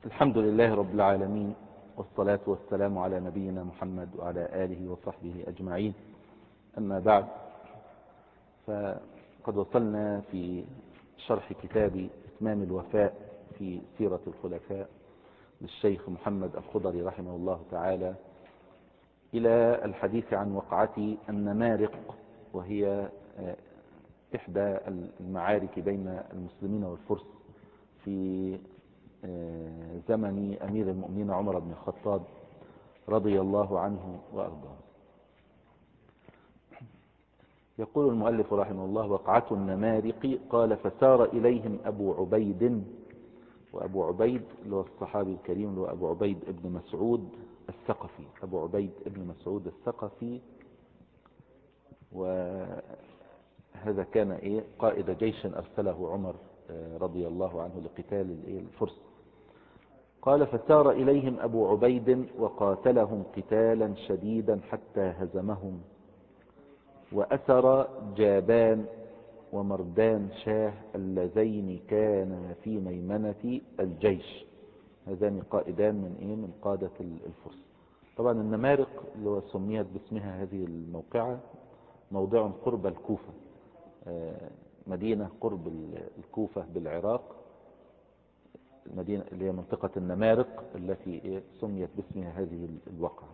الحمد لله رب العالمين، والصلاة والسلام على نبينا محمد وعلى آله وصحبه أجمعين. أما بعد، فقد وصلنا في شرح كتاب إتمام الوفاء في سيرة الخلفاء للشيخ محمد الخضري رحمه الله تعالى إلى الحديث عن وقعة النمارق، وهي إحدى المعارك بين المسلمين والفرس في زمن أمير المؤمنين عمر بن الخطاب رضي الله عنه وأرضاه. يقول المؤلف رحمه الله: وقعة النمارق. قال: فسار إليهم أبو عبيد، وأبو عبيد اللي هو الصحابي الكريم اللي هو أبو عبيد ابن مسعود الثقفي. أبو عبيد ابن مسعود الثقفي، وهذا كان قائد جيش أرسله عمر رضي الله عنه لقتال الفرس. قال: فسار إليهم أبو عبيد وقاتلهم قتالا شديدا حتى هزمهم، وأسر جابان ومردان شاه اللذين كانا في ميمنة الجيش. هذان قائدان من قادة الفرس. طبعا النمارق اللي هو سميت باسمها هذه الموقعة موضع قرب الكوفة، مدينة قرب الكوفة بالعراق، المدينة اللي هي منطقة النمارق التي سميت باسمها هذه الوقعة.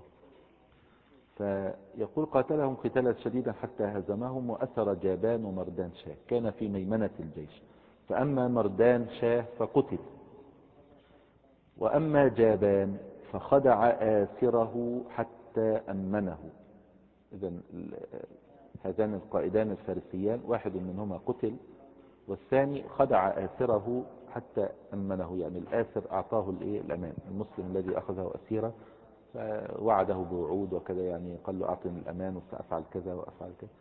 فيقول: قاتلهم قتالا شديدا حتى هزمهم، وأسر جابان ومردان شاه كان في ميمنة الجيش، فأما مردان شاه فقتل، وأما جابان فخدع آسره حتى أمنه. إذن هذان القائدان الفارسيان واحد منهما قتل، والثاني خدع آسره حتى أمنه، يعني الآسر أعطاه الأمان. المسلم الذي أخذه أسيرا فوعده بوعود وكذا، يعني قال له أعطني الأمان وسأفعل كذا وأفعل كذا،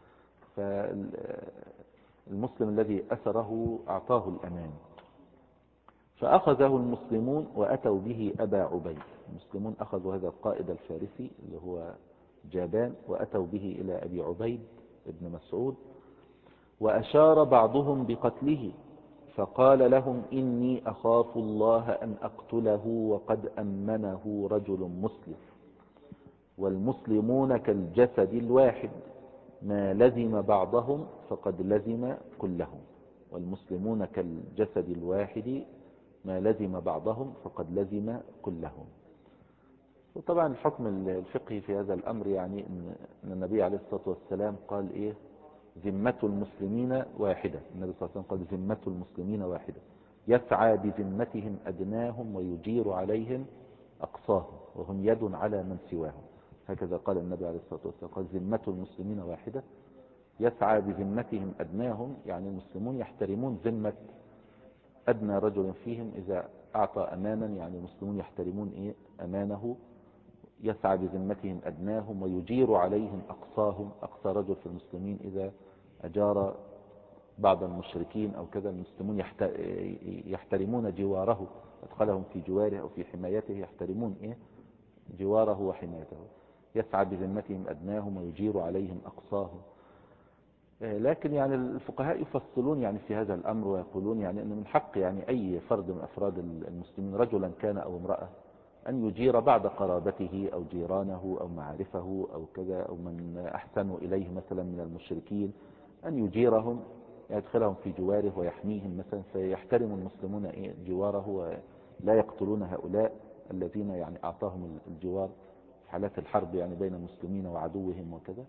فالمسلم الذي أسره أعطاه الأمان. فأخذه المسلمون وأتوا به أبا عبيد. المسلمون أخذوا هذا القائد الفارسي اللي هو جابان وأتوا به إلى أبي عبيد ابن مسعود، وأشار بعضهم بقتله، فقال لهم: إني أخاف الله أن أقتله وقد أمنه رجل مسلم، والمسلمون كالجسد الواحد، ما لزم بعضهم فقد لزم كلهم. والمسلمون كالجسد الواحد ما لزم بعضهم فقد لزم كلهم. وطبعا الحكم الفقهي في هذا الأمر يعني أن النبي عليه الصلاة والسلام قال ذمة المسلمين واحدة. النبي صلى الله عليه وسلم قال: ذمة المسلمين واحدة، يسعى بذمتهم أدناهم ويجير عليهم أقصاهم، وهم يد على من سواهم. هكذا قال النبي عليه الصلاة والسلام، قال: ذمة المسلمين واحدة، يسعى بذمتهم أدناهم، يعني المسلمون يحترمون ذمة أدنى رجل فيهم إذا أعطى أمانا، يعني المسلمون يحترمون أمانه. يسعى بذمتهم أدناهم ويجير عليهم أقصاهم، أقصى رجل في المسلمين إذا أجار بعض المشركين أو كذا، المسلمون يحترمون جواره، أدخلهم في جواره أو في حمايته، يحترمون جواره وحمايته. يسعى بذمتهم أدناهم ويجير عليهم أقصاهم. لكن يعني الفقهاء يفصلون يعني في هذا الأمر، ويقولون يعني أن من حق يعني أي فرد من أفراد المسلمين رجلا كان أو امرأة أن يجير بعض قرابته أو جيرانه أو معارفه أو كذا، أو من أحسنوا إليه مثلا من المشركين، أن يجيرهم، يدخلهم في جواره ويحميهم مثلا، فيحترم المسلمون جواره ولا يقتلون هؤلاء الذين يعني أعطاهم الجوار في حالات الحرب يعني بين المسلمين وعدوهم وكذا.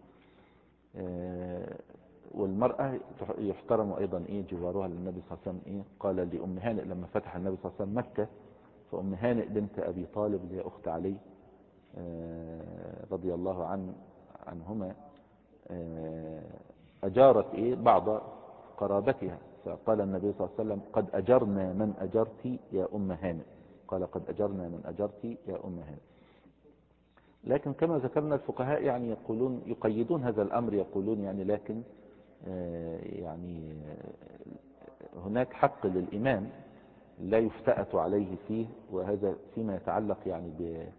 والمرأة يحترم أيضا جوارها للنبي صلى الله عليه وسلم. قال لأم هانئ لما فتح النبي صلى الله عليه وسلم مكة، فأم هانئ بنت أبي طالب اللي هي أخت علي رضي الله عنهما أجارت بعض قرابتها، فقال النبي صلى الله عليه وسلم: قد أجرنا من أجرت يا أم هانئ. قال: قد أجرنا من أجرت يا أم هانئ. لكن كما ذكرنا الفقهاء يعني يقولون يقيدون هذا الأمر، يقولون يعني لكن يعني هناك حق للإمام لا يفتأت عليه فيه، وهذا فيما يتعلق يعني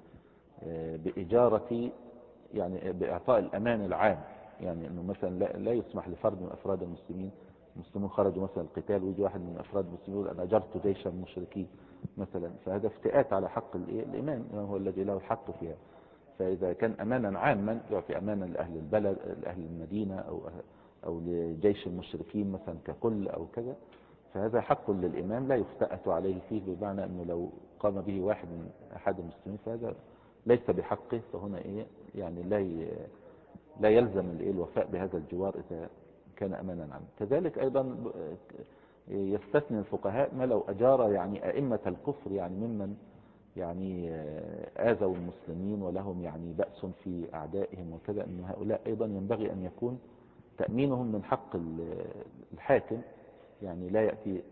بإجارة، يعني بإعطاء الأمان العام. يعني أنه مثلا لا يسمح لفرد من أفراد المسلمين خرجوا مثلا القتال، ويجي واحد من أفراد المسلمين يقول: أنا أجرت جيشا مشركين، مثلا، فهذا افتئات على حق الإمام، هو الذي له الحق فيها. فإذا كان أمانا عاما يعطي أمانا لأهل البلد، لأهل المدينة، أو لجيش المشركين مثلا ككل أو كذا، فهذا حق للإمام لا يفتأت عليه فيه، بمعنى أنه لو قام به واحد من أحد المسلمين فهذا ليس بحقه، فهنا يعني لا يلزم الوفاء بهذا الجوار إذا كان أمانا عنه. كذلك أيضا يستثني الفقهاء ما لو أجار يعني أئمة الكفر، يعني ممن يعني آذوا المسلمين ولهم يعني بأس في أعدائهم وكذا، أن هؤلاء أيضا ينبغي أن يكون تأمينهم من حق الحاكم، يعني لا يأتي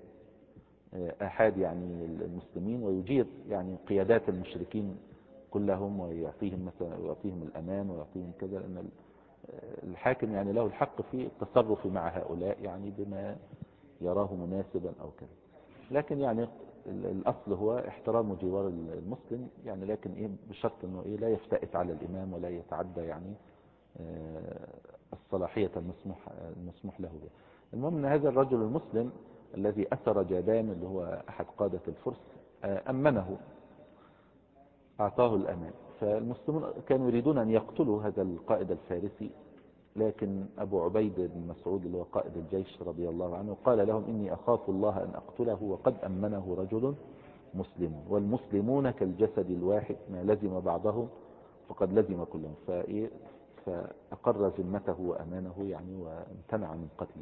أحد يعني المسلمين ويجير يعني قيادات المشركين كلهم ويعطيهم مثلا، ويعطيهم الأمان ويعطيهم كذا، لأن الحاكم يعني له الحق في التصرف مع هؤلاء يعني بما يراه مناسبا أو كذا. لكن يعني الأصل هو احترام جوار المسلم، يعني لكن بشرط أنه لا يفتئت على الإمام ولا يتعدى يعني الصلاحية المسموح له بها. المهم أن هذا الرجل المسلم الذي أسر جابان اللي هو أحد قادة الفرس أمنه، أعطاه الأمان. فالمسلمون كانوا يريدون أن يقتلوا هذا القائد الفارسي، لكن أبو عبيد بن مسعود اللي هو قائد الجيش رضي الله عنه قال لهم إني أخاف الله أن أقتله وقد أمنه رجل مسلم، والمسلمون كالجسد الواحد ما لزم بعضهم فقد لزم كلهم. فأقر ذمته وأمانه يعني وامتنع من قتله.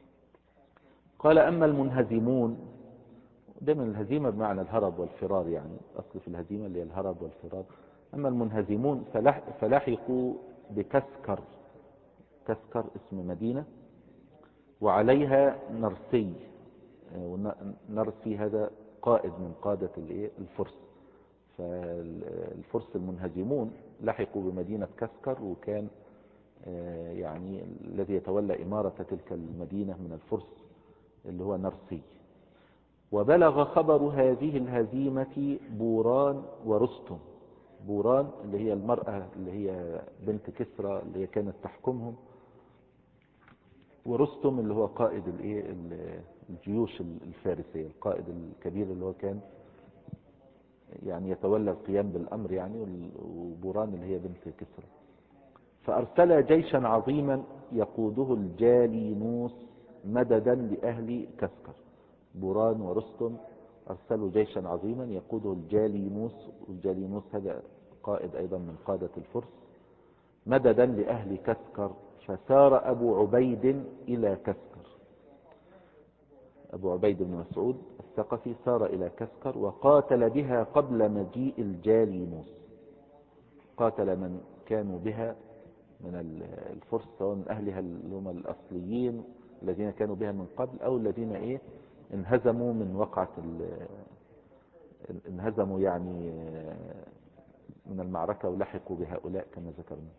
قال أما المنهزمون، دائما الهزيمة بمعنى الهرب والفرار، يعني أصل في الهزيمة اللي هي الهرب والفرار. أما المنهزمون فلحقوا بكسكر، كسكر اسم مدينة، وعليها نرسي، نرسي هذا قائد من قادة الفرس. فالفرس المنهزمون لحقوا بمدينة كسكر، وكان يعني الذي يتولى إمارة تلك المدينة من الفرس اللي هو نرسي. وبلغ خبر هذه الهزيمة بوران ورستم. بوران اللي هي المرأة اللي هي بنت كسرى اللي هي كانت تحكمهم، ورستم اللي هو قائد الجيوش الفارسية، القائد الكبير اللي هو كان يعني يتولى القيام بالأمر يعني، وبوران اللي هي بنت كسرى. فأرسل جيشا عظيما يقوده الجالينوس مددا لأهل كسكر. بوران ورستم أرسلوا جيشا عظيما يقوده الجالينوس، والجالينوس هذا قائد أيضا من قادة الفرس، مددا لأهل كسكر. فسار أبو عبيد إلى كسكر، أبو عبيد بن مسعود الثقفي سار إلى كسكر وقاتل بها قبل مجيء الجالينوس. قاتل من كانوا بها من الفرس، سواء من أهلها اللي هم الأصليين الذين كانوا بها من قبل، أو الذين انهزموا من وقعة انهزموا يعني من المعركة ولحقوا بهؤلاء كما ذكرنا.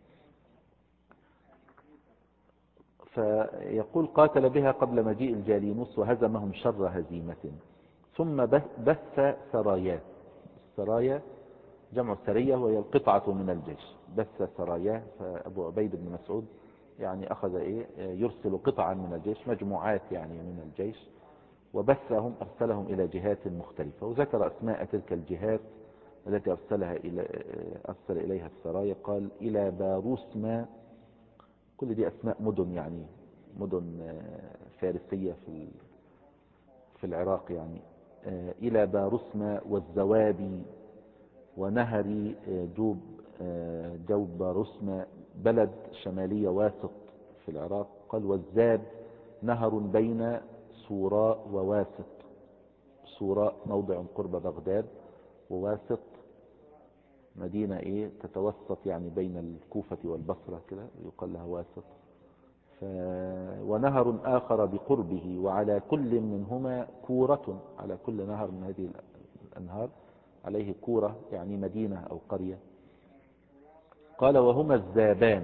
فيقول قاتل بها قبل مجيء الجالينوس وهزمهم شر هزيمة، ثم بث سراياه. السرايا جمع السرية وهي القطعة من الجيش، بث سراياه. فأبو عبيد بن مسعود يعني أخذ يرسل قطعا من الجيش، مجموعات يعني من الجيش، وبثهم أرسلهم إلى جهات مختلفة، وذكر أسماء تلك الجهات التي أرسل إليها السرايا. قال إلى باروسما، كل دي أسماء مدن يعني مدن فارسية في العراق يعني. إلى باروسما والزوابي ونهر جوب باروسما، بلد شمالية واسط في العراق. قال والزاب نهر بين صوراء وواسط. صوراء موضع قرب بغداد، وواسط مدينة تتوسط يعني بين الكوفة والبصرة كده، يقال لها واسط. ونهر آخر بقربه، وعلى كل منهما كورة، على كل نهر من هذه الأنهار عليه كورة يعني مدينة أو قرية. قال وهما الزابان.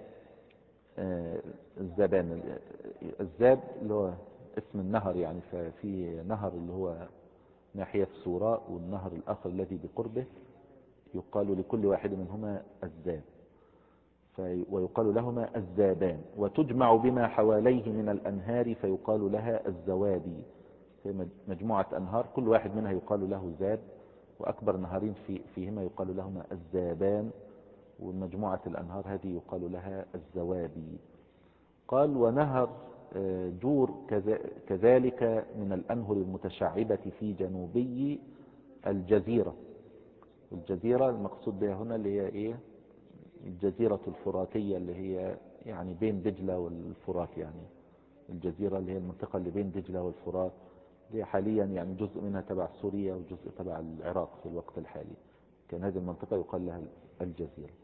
الزابان، الزاب اللي هو اسم النهر يعني، ففي نهر اللي هو ناحية صوراء، والنهر الآخر الذي بقربه يقال لكل واحد منهما الزاب، ويقال لهما الزابان. وتجمع بما حواليه من الأنهار فيقال لها الزوابي. في مجموعة أنهار كل واحد منها يقال له زاد، وأكبر نهرين فيهما يقال لهما الزابان، ومجموعة الأنهار هذه يقال لها الزوابي. قال ونهر جور كذلك من الأنهر المتشعبة في جنوبي الجزيرة. الجزيرة المقصود بها هنا اللي هي إيه؟ الجزيرة الفراتية اللي هي يعني بين دجلة والفرات، يعني الجزيرة اللي هي المنطقة اللي بين دجلة والفرات، اللي حاليا يعني جزء منها تبع سوريا وجزء تبع العراق في الوقت الحالي. كان هذه المنطقة يقال لها الجزيرة.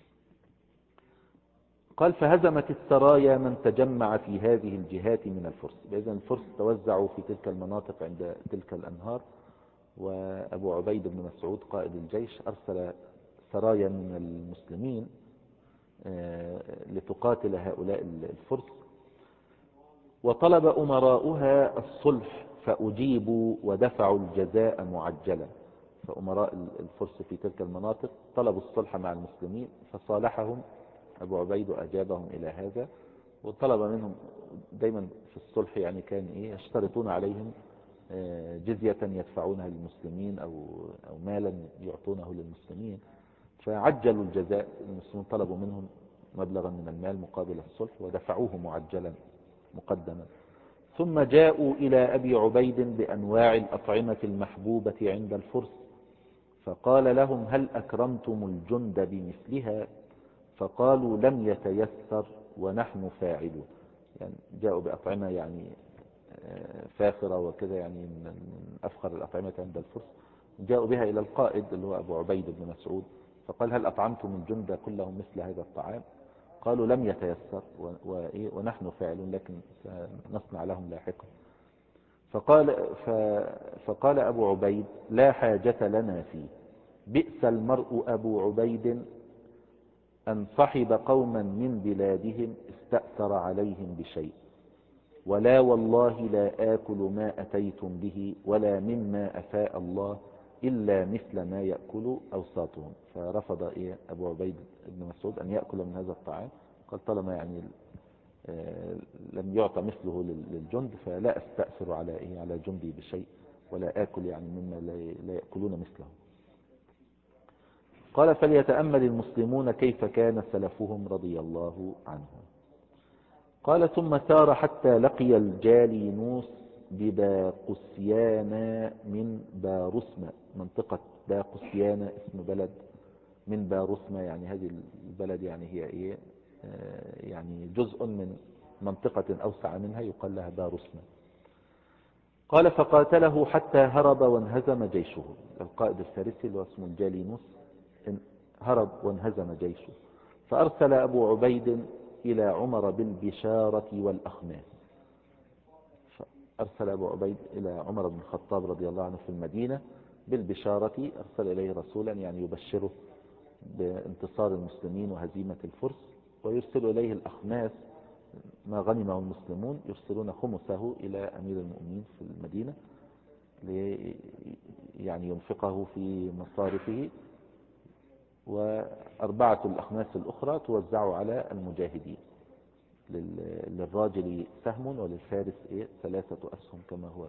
قال فهزمت السرايا من تجمع في هذه الجهات من الفرس. إذن الفرس توزعوا في تلك المناطق عند تلك الأنهار، وأبو عبيد بن مسعود قائد الجيش أرسل سرايا من المسلمين لتقاتل هؤلاء الفرس، وطلب أمراؤها الصلح فأجيبوا ودفعوا الجزاء معجلا. فأمراء الفرس في تلك المناطق طلبوا الصلح مع المسلمين فصالحهم أبو عبيد وأجابهم إلى هذا، وطلب منهم دايما في الصلح يعني كان يشترطون عليهم جزية يدفعونها للمسلمين أو مالا يعطونه للمسلمين، فعجلوا الجزاء. المسلمين طلبوا منهم مبلغا من المال مقابل الصلح ودفعوه معجلا مقدما. ثم جاءوا إلى أبي عبيد بأنواع الأطعمة المحبوبة عند الفرس، فقال لهم هل أكرمتم الجند بمثلها؟ فقالوا لم يتيسر ونحن فاعلون. يعني جاءوا بأطعمة يعني فاخرة وكذا، يعني من أفخر الأطعمة عند الفرس، جاءوا بها إلى القائد اللي هو أبو عبيد بن مسعود، فقال هل أطعمتم الجند كلهم مثل هذا الطعام؟ قالوا لم يتيسر ونحن فاعلون، لكن نصنع لهم لاحقا. فقال أبو عبيد لا حاجة لنا فيه، بئس المرء أبو عبيد أن صحب قوما من بلادهم استأثر عليهم بشيء، ولا والله لا آكل ما أتيتم به ولا مما أفاء الله إلا مثل ما يأكل أوساطهم. فرفض أبو عبيد بن مسعود أن يأكل من هذا الطعام، قال طالما يعني لم يعطى مثله للجند فلا أستأثر على جندي بشيء، ولا آكل يعني مما لا يأكلون مثله. قال فليتأمل المسلمون كيف كان سلفهم رضي الله عنهم. قال ثم سار حتى لقي الجالينوس بباقسيان من بارسمة. منطقة باقسيان اسم بلد من بارسمة، يعني هذه البلد يعني هي يعني جزء من منطقة أوسع منها يقال لها بارسمة. قال فقاتله حتى هرب وانهزم جيشه. القائد الفارسي اللي اسمه الجالينوس هرب وانهزم جيشه، فأرسل أبو عبيد إلى عمر بالبشارة والأخماس. أرسل أبو عبيد إلى عمر بن الخطاب رضي الله عنه في المدينة بالبشارة، أرسل إليه رسولا يعني يبشره بانتصار المسلمين وهزيمة الفرس، ويرسل إليه الأخماس ما غنمه المسلمون، يرسلون خمسه إلى أمير المؤمنين في المدينة يعني ينفقه في مصارفه، وأربعة الأخماس الأخرى توزع على المجاهدين، للراجل سهم وللفارس 3 أسهم كما هو.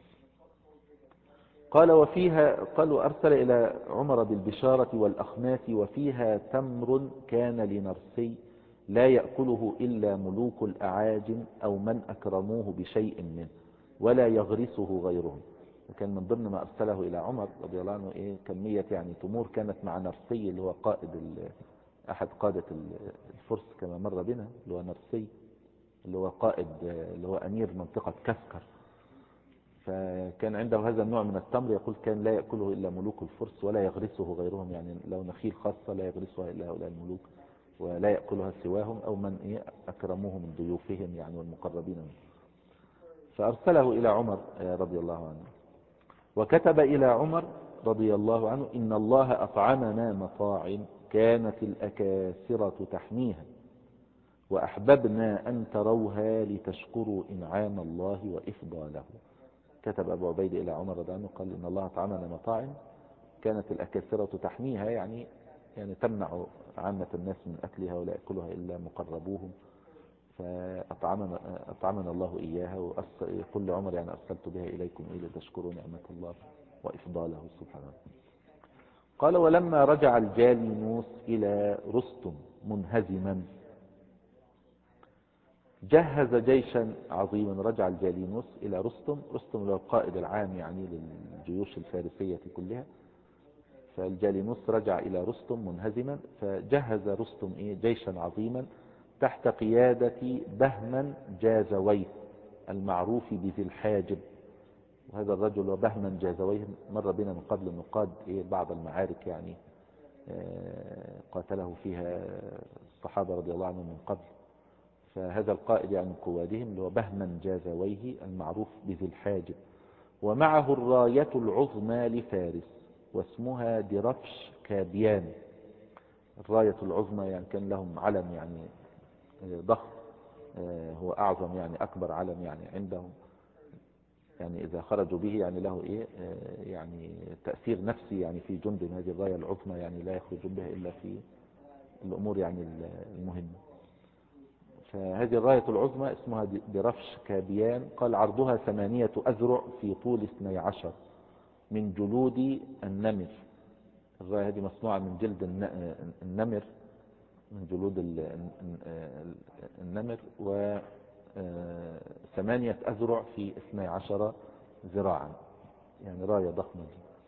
قال وفيها قالوا أرسل إلى عمر بالبشارة والأخماس وفيها تمر كان لنرسي لا يأكله إلا ملوك الأعاجم أو من أكرموه بشيء منه ولا يغرسه غيرهم. وكان من ضمن ما أرسله إلى عمر رضي الله عنه كمية يعني تمور كانت مع نرسي اللي هو أحد قادة الفرس كما مر بنا، اللي هو نرسي اللي هو قائد اللي هو أمير منطقة كسكر. فكان عنده هذا النوع من التمر، يقول كان لا يأكله إلا ملوك الفرس ولا يغرسه غيرهم، يعني لو نخيل خاصة لا يغرسها إلا هؤلاء الملوك ولا يأكلها سواهم أو من أكرموه من ضيوفهم يعني والمقربين منه. فأرسله إلى عمر رضي الله عنه، وكتب إلى عمر رضي الله عنه إن الله أطعمنا مطاعم كانت الأكاسرة تحميها وأحببنا أن تروها لتشكروا إنعام الله وإفضاله. كتب أبو عبيد إلى عمر رضي الله عنه قال إن الله أطعمنا مطاعم كانت الأكاسرة تحميها، يعني تمنع عامة الناس من أكلها ولا يأكلها إلا مقربوهم. فأطعمنا الله إياها. ويقول لعمر يعني أرسلت بها إليكم لتشكروا نعمة الله وإفضاله سبحانه. قال ولما رجع الجالينوس إلى رستم منهزما جهز جيشا عظيما. رجع الجالينوس إلى رستم هو القائد العام يعني للجيوش الفارسية كلها. فالجالينوس رجع إلى رستم منهزما، فجهز رستم جيشا عظيما تحت قيادة بهمن جازويه المعروف بذي الحاجب. وهذا الرجل وبهمن جازويه مر بنا من قبل أنه قاد بعض المعارك يعني قاتله فيها الصحابة رضي الله عنهم من قبل. فهذا القائد يعني من قوادهم اللي هو بهمن جازويه المعروف بذي الحاجب. ومعه الراية العظمى لفارس واسمها درفش كابيان. الراية العظمى يعني كان لهم علم يعني ضخم، هو أعظم يعني أكبر علم يعني عندهم، يعني إذا خرجوا به يعني له يعني تأثير نفسي يعني في جندهم. هذه الراية العظمى يعني لا يخرجون بها إلا في الأمور يعني المهمة. فهذه الراية العظمى اسمها درفش كابيان. قال عرضها 8 أذرع في طول 12 من جلود النمر. الراية هذه مصنوعة من جلد النمر، من جلود النمر، و 8 أذرع في 12 ذراعا، يعني راية ضخمة.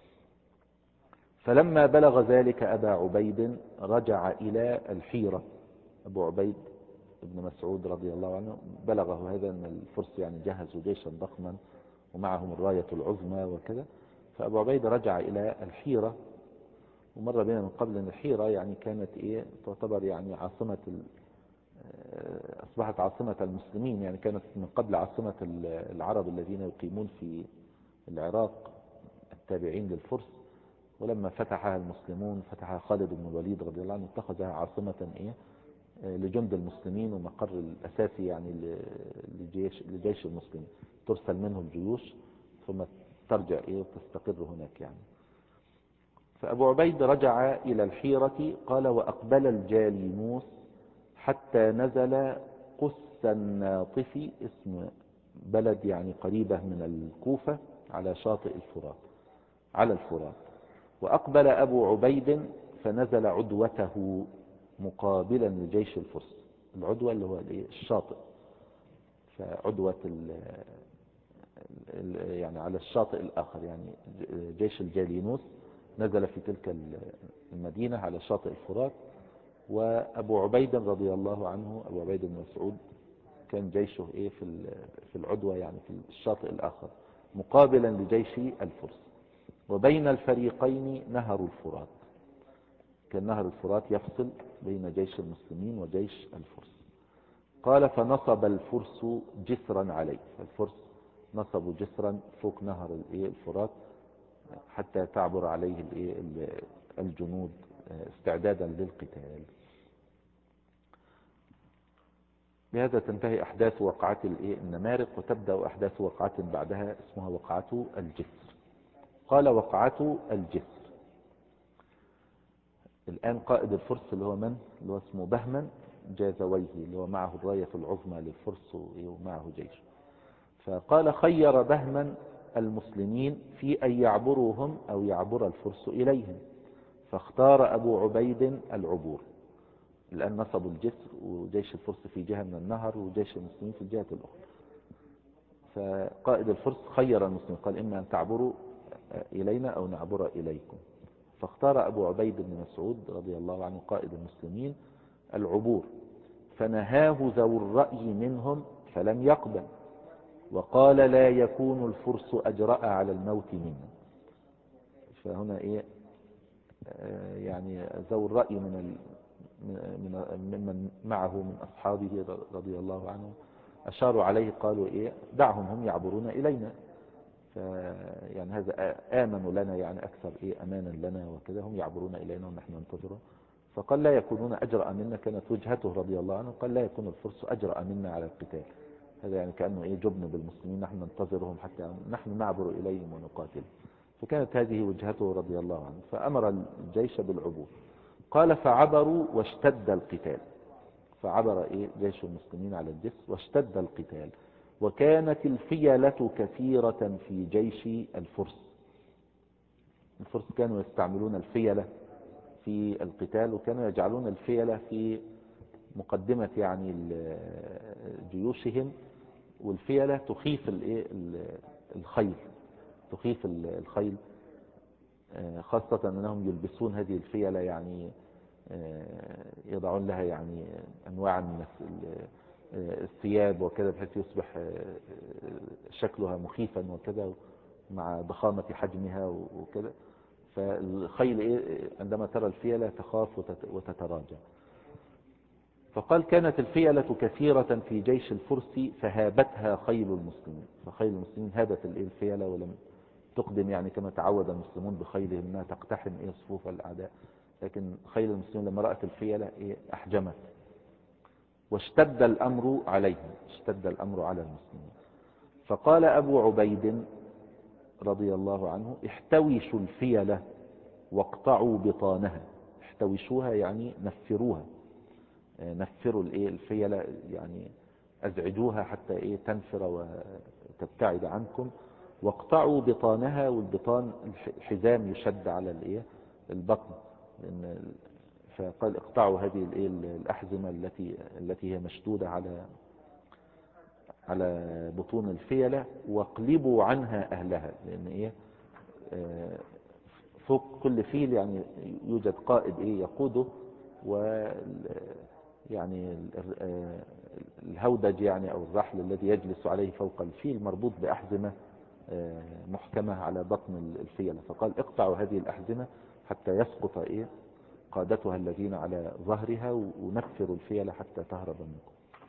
فلما بلغ ذلك أبا عبيد رجع إلى الحيرة. أبو عبيد ابن مسعود رضي الله عنه بلغه هذا أن الفرس يعني جهزوا جيشا ضخما ومعهم الراية العظمى وكذا. فأبو عبيد رجع إلى الحيرة. ومر بنا من قبل أن الحيرة يعني كانت تعتبر يعني عاصمة أصبحت عاصمة المسلمين، يعني كانت من قبل عاصمة العرب الذين يقيمون في العراق التابعين للفرس. ولما فتحها المسلمون، فتحها خالد بن الوليد رضي الله عنه، اتخذها عاصمة لجند المسلمين ومقر الأساسي يعني لجيش المسلمين، ترسل منه الجيوش ثم ترجع وتستقر هناك يعني. فأبو عبيد رجع إلى الحيرة. قال وأقبل الجالينوس حتى نزل قس الناطف، اسم بلد يعني قريبة من الكوفة على شاطئ الفرات، على الفرات. وأقبل أبو عبيد فنزل عدوته مقابلا لجيش الفرس. العدوة اللي هو الشاطئ، فعدوة يعني على الشاطئ الآخر، يعني جيش الجالينوس نزل في تلك المدينة على شاطئ الفرات. وأبو عبيد رضي الله عنه، أبو عبيد بن مسعود، كان جيشه في العدوة يعني في الشاطئ الآخر مقابلا لجيش الفرس. وبين الفريقين نهر الفرات، كان نهر الفرات يفصل بين جيش المسلمين وجيش الفرس. قال فنصب الفرس جسرا عليه. الفرس نصبوا جسرا فوق نهر الفرات حتى تعبر عليه الجنود استعدادا للقتال. بهذا تنتهي أحداث وقعة النمارق، وتبدأ أحداث وقعة بعدها اسمها وقعة الجسر. قال وقعة الجسر. الآن قائد الفرس اللي هو من؟ اللي هو اسمه بهمن جازويه، اللي هو معه الراية العظمى للفرس ومعه جيش. فقال خير بهمن المسلمين في أن يعبروهم أو يعبر الفرس إليهم، فاختار أبو عبيد العبور. الآن نصبوا الجسر وجيش الفرس في جهة من النهر وجيش المسلمين في الجهة الأخرى. فقائد الفرس خير المسلمين، قال إما أن تعبروا إلينا أو نعبر إليكم. فاختار أبو عبيد بن مسعود رضي الله عنه قائد المسلمين العبور، فنهاه ذو الرأي منهم فلم يقبل، وقال لا يكون الفرس أجرأ على الموت منا. فهنا يعني ذو الرأي ممن معه من أصحابه رضي الله عنهم أشاروا عليه، قالوا دعهم هم يعبرون إلينا، يعني هذا آمنوا لنا يعني أكثر أمانا لنا وكذا، هم يعبرون إلينا ونحن ننتظره. فقال لا يكونون أجرأ منا، كانت وجهته رضي الله عنه، قال لا يكون الفرس أجرأ منا على القتال. هذا يعني كأنه جبن بالمسلمين، نحن ننتظرهم حتى نحن نعبر إليهم ونقاتل. فكانت هذه وجهته رضي الله عنه، فأمر الجيش بالعبور. قال فعبروا واشتد القتال. فعبر جيش المسلمين على الجسر واشتد القتال. وكانت الفيلة كثيرة في جيش الفرس. الفرس كانوا يستعملون الفيلة في القتال، وكانوا يجعلون الفيلة في مقدمة يعني جيوشهم، والفيلة تخيف الخيل، تخيف الخيل، خاصة أنهم يلبسون هذه الفيلة يعني يضعون لها يعني أنواع من الثياب وكذا، بحيث يصبح شكلها مخيفا وكذا مع ضخامة حجمها وكذا. فالخيل عندما ترى الفيلة تخاف وتتراجع. فقال كانت الفيلة كثيرة في جيش الفرس فهابتها خيل المسلمين. فخيل المسلمين هابت الفيلة ولم تقدم يعني كما تعود المسلمون بخيلهم انها تقتحم صفوف الاعداء، لكن خيل المسلمين لما رأت الفيلة احجمت. واشتد الامر عليهم، اشتد الامر على المسلمين. فقال ابو عبيد رضي الله عنه احتوشوا الفيلة واقطعوا بطانها. احتوشوها يعني نفروها، نفروا الفيلة يعني ازعجوها حتى تنفر وتبتعد عنكم. واقطعوا بطانها، والبطان الحزام يشد على البطن. فقال اقطعوا هذه الأحزمة التي هي مشدودة على بطون الفيلة، واقلبوا عنها أهلها. لأن فوق كل فيل يعني يوجد قائد يقوده، و يعني الهودج يعني أو الرحل الذي يجلس عليه فوق الفيل مربوط بأحزمة محكمة على بطن الفيلة. فقال اقطعوا هذه الأحزمة حتى يسقط قادتها الذين على ظهرها، ونفروا الفيلة حتى تهرب منكم.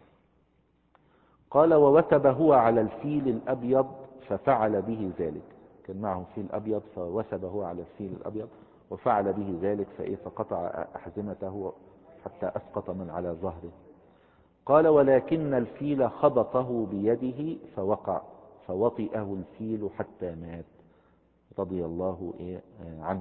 قال ووثب هو على الفيل الأبيض ففعل به ذلك. كان معه فيل أبيض فوثب هو على الفيل الأبيض وفعل به ذلك، فقطع أحزمته حتى أسقط من على ظهره. قال ولكن الفيل خبطه بيده فوقع، فوطئه الفيل حتى مات رضي الله عنه.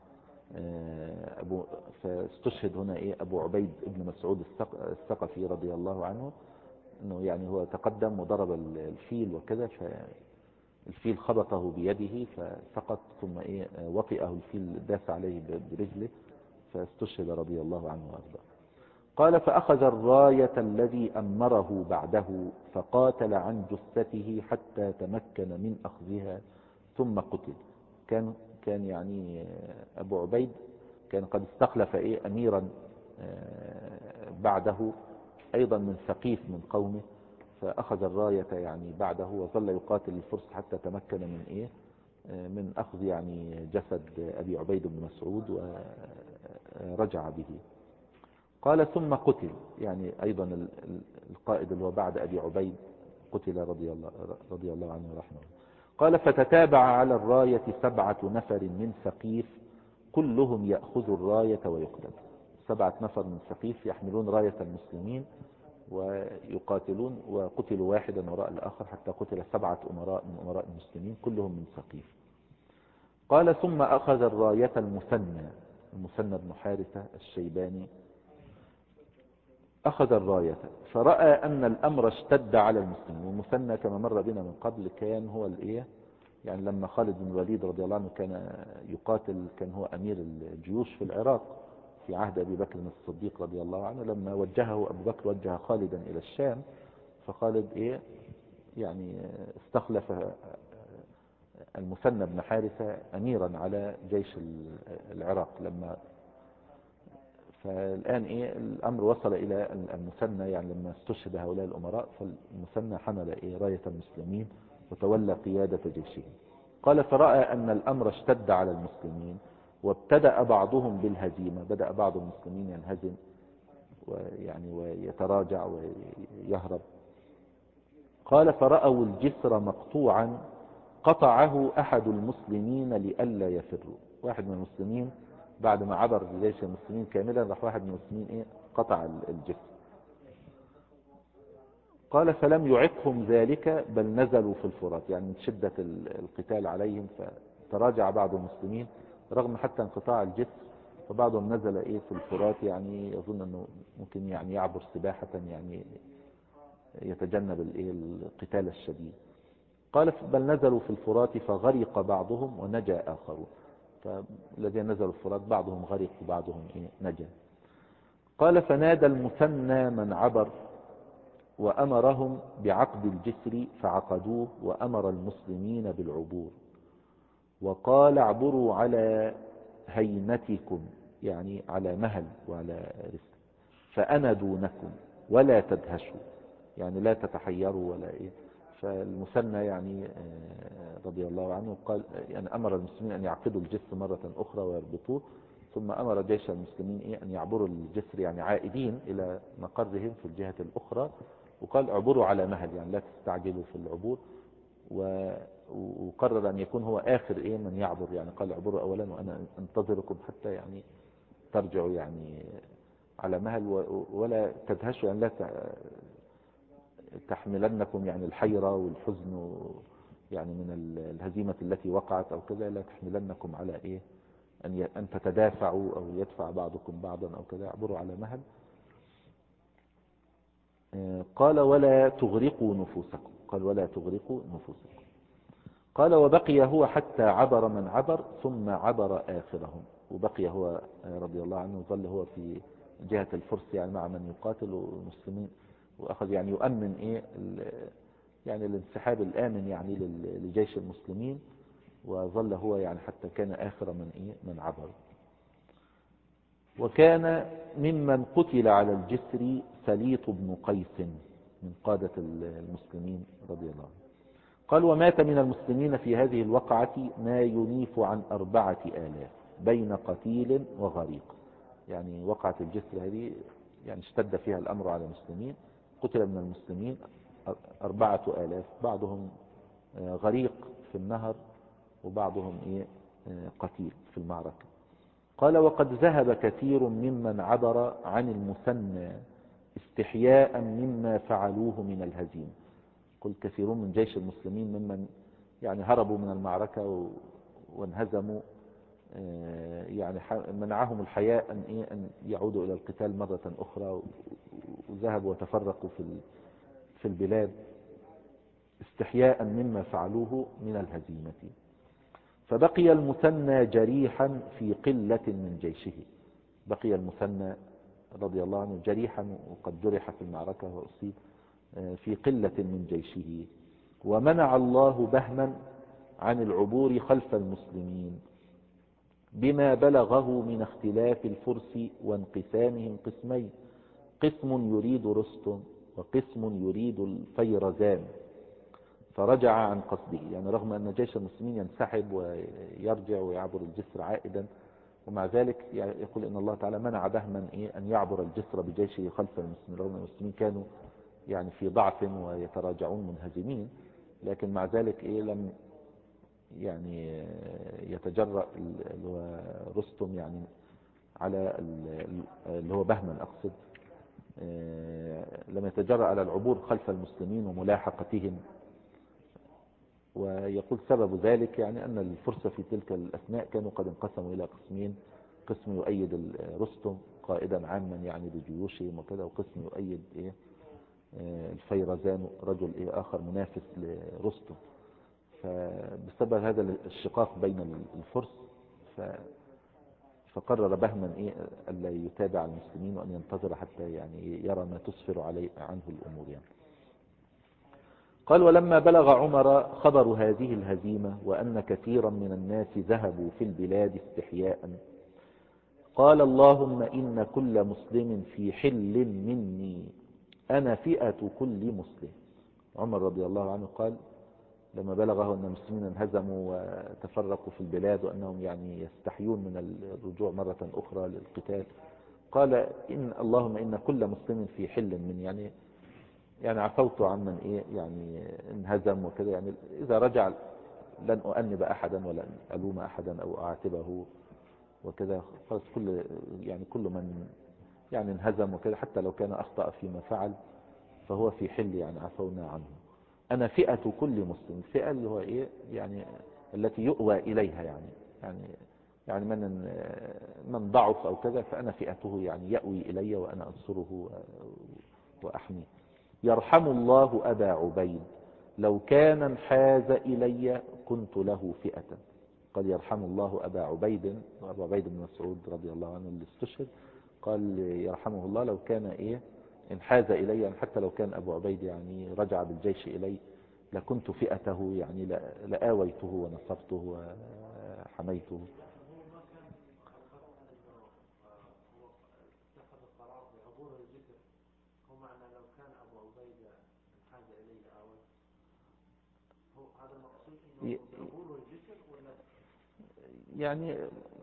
فاستشهد هنا أبو عبيد بن مسعود الثقفي رضي الله عنه، انه يعني هو تقدم وضرب الفيل وكذا، فالفيل خبطه بيده فسقط، ثم وطئه الفيل داس عليه برجله فاستشهد رضي الله عنه وارضاه. قال فأخذ الراية الذي أمره بعده فقاتل عن جثته حتى تمكن من أخذها ثم قتل. كان يعني أبو عبيد كان قد استخلف أميرا بعده أيضا من ثقيف من قومه، فأخذ الراية يعني بعده وظل يقاتل الفرس حتى تمكن من أخذ يعني جسد أبي عبيد بن مسعود ورجع به. قال ثم قتل، يعني أيضا القائد اللي هو بعد أبي عبيد قتل رضي الله عنه ورحمه. قال فتتابع على الراية 7 نفر من ثقيف كلهم يأخذ الراية ويقتل. 7 نفر من ثقيف يحملون راية المسلمين ويقاتلون، وقتلوا واحدا وراء الآخر حتى قتل 7 أمراء من أمراء المسلمين كلهم من ثقيف. قال ثم أخذ الراية المثنى بن حارثة الشيباني، أخذ الراية فرأى أن الأمر اشتد على المسلمين. والمثنى كما مر بنا من قبل كان هو يعني لما خالد بن الوليد رضي الله عنه كان يقاتل، كان هو أمير الجيوش في العراق في عهد أبي بكر الصديق رضي الله عنه. لما وجهه أبو بكر وجه خالدا إلى الشام، فخالد يعني استخلف المثنى بن حارثة أميرا على جيش العراق. فالآن الأمر وصل إلى المثنى، يعني لما استشهد هؤلاء الأمراء فالمثنى حمل راية المسلمين وتولى قيادة جيشهم. قال فرأى أن الأمر اشتد على المسلمين وابتدأ بعضهم بالهزيمة، بدأ بعض المسلمين ينهزم ويتراجع ويهرب. قال فرأوا الجسر مقطوعا قطعه أحد المسلمين لئلا يفروا. واحد من المسلمين بعد ما عبر جيش المسلمين كاملا راح واحد من المسلمين قطع الجسر. قال فلم يعقهم ذلك بل نزلوا في الفرات، يعني من شدة القتال عليهم فتراجع بعض المسلمين رغم حتى انقطاع الجسر، فبعضهم نزل إيه في الفرات، يعني يظن أنه ممكن يعني يعبر سباحة، يعني يتجنب الإيه القتال الشديد. قال بل نزلوا في الفرات فغرق بعضهم ونجا آخرون، فالذين نزلوا الفرات بعضهم غرق وبعضهم إيه نجا. قال فنادى المثنى من عبر وأمرهم بعقد الجسر فعقدوه، وأمر المسلمين بالعبور، وقال اعبروا على هيمتكم، يعني على مهل وعلى رسل، فأنا دونكم ولا تدهشوا، يعني لا تتحيروا ولا إيه. فالمثنى يعني رضي الله عنه قال يعني أمر المسلمين أن يعقدوا الجسر مرة أخرى ويربطوه، ثم أمر جيش المسلمين إيه أن يعبروا الجسر، يعني عائدين إلى مقرهم في الجهة الأخرى، وقال اعبروا على مهل، يعني لا تستعجلوا في العبور. وقرر أن يكون هو آخر إيه من يعبر، يعني قال اعبروا أولا وأنا أنتظركم حتى يعني ترجعوا يعني على مهل، ولا تدهشوا، يعني لا تحملنكم يعني الحيرة والحزن يعني من الهزيمة التي وقعت أو كذا، لا تحملنكم على إيه أن تتدافعوا أو يدفع بعضكم بعضا أو كذا، اعبروا على مهل. قال ولا تغرقوا نفوسكم، قال ولا تغرقوا نفوسكم. قال وبقي هو حتى عبر من عبر ثم عبر آخرهم، وبقي هو رضي الله عنه ظل هو في جهة الفرس يعني مع من يقاتل المسلمين، وأخذ يعني يؤمن إيه يعني الانسحاب الآمن يعني لجيش المسلمين، وظل هو يعني حتى كان آخر من إيه من عبر. وكان ممن قتل على الجسر سليط بن قيس من قادة المسلمين رضي الله عنه. قال ومات من المسلمين في هذه الوقعة ما ينيف عن 4000 بين قتيل وغريق، يعني وقعة الجسر هذه يعني اشتد فيها الأمر على المسلمين، قتل من المسلمين 4000، بعضهم غريق في النهر وبعضهم إيه قتيل في المعركة. قال وقد ذهب كثير ممن عبر عن المثنى استحياء مما فعلوه من الهزيمة. قل كثيرون من جيش المسلمين ممن يعني هربوا من المعركة وانهزموا، يعني منعهم الحياء أن يعودوا إلى القتال مرة أخرى، وذهبوا وتفرقوا في البلاد استحياء مما فعلوه من الهزيمة. فبقي المثنى جريحا في قلة من جيشه، بقي المثنى رضي الله عنه جريحا وقد جرح في المعركة وأصيب في قلة من جيشه. ومنع الله بهما عن العبور خلف المسلمين بما بلغه من اختلاف الفرس وانقسامهم قسمين، قسم يريد رستم وقسم يريد الفيرزان، فرجع عن قصده، يعني رغم أن جيش المسلمين ينسحب ويرجع ويعبر الجسر عائدا، ومع ذلك يقول إن الله تعالى منع بهما أن يعبر الجسر بجيشه خلف المسلمين، رغم أن المسلمين كانوا يعني في ضعف ويتراجعون منهزمين، لكن مع ذلك لم يعني يتجرأ اللي هو رستم يعني على اللي هو بهما أقصد، لم يتجرأ على العبور خلف المسلمين وملاحقتهم. ويقول سبب ذلك يعني أن الفرس في تلك الأثناء كانوا قد انقسموا إلى قسمين، قسم يؤيد رستم قائدا عاما يعني بجيوشهم وكذا، وقسم يؤيد الفيرزان رجل آخر منافس لرستم. فبسبب هذا الشقاق بين الفرس فقرر بهما ألا يتابع المسلمين وأن ينتظر حتى يعني يرى ما تسفر عليه عنه الأمور يعني. قال ولما بلغ عمر خبر هذه الهزيمة وأن كثيرا من الناس ذهبوا في البلاد استحياء، قال اللهم إن كل مسلم في حل مني، أنا فئة كل مسلم. عمر رضي الله عنه قال لما بلغه أن المسلمين انهزموا وتفرقوا في البلاد وأنهم يعني يستحيون من الرجوع مرة أخرى للقتال، قال إن اللهم إن كل مسلم في حل مني، يعني عفوت عمن يعني انهزم وكذا، يعني إذا رجع لن أؤنب أحدا ولا ألوم أحدا أو أعاتبه وكذا، خلاص كل من يعني انهزم وكذا حتى لو كان أخطأ فيما فعل فهو في حل، يعني عفونا عنه. أنا فئة كل مسلم، فئة اللي هو يعني التي يؤوى إليها، يعني يعني من ضعف أو كذا فأنا فئته يعني يأوي إلي وأنا أنصره وأحميه. يرحم الله أبا عبيد لو كان انحاز إلي كنت له فئة. قال يرحم الله أبا عبيد، وأبو عبيد بن مسعود رضي الله عنه اللي استشهد، قال يرحمه الله لو كان انحاز إلي، يعني حتى لو كان أبو عبيد يعني رجع بالجيش إلي لكنت فئته، يعني لآويته ونصرته وحميته. يعني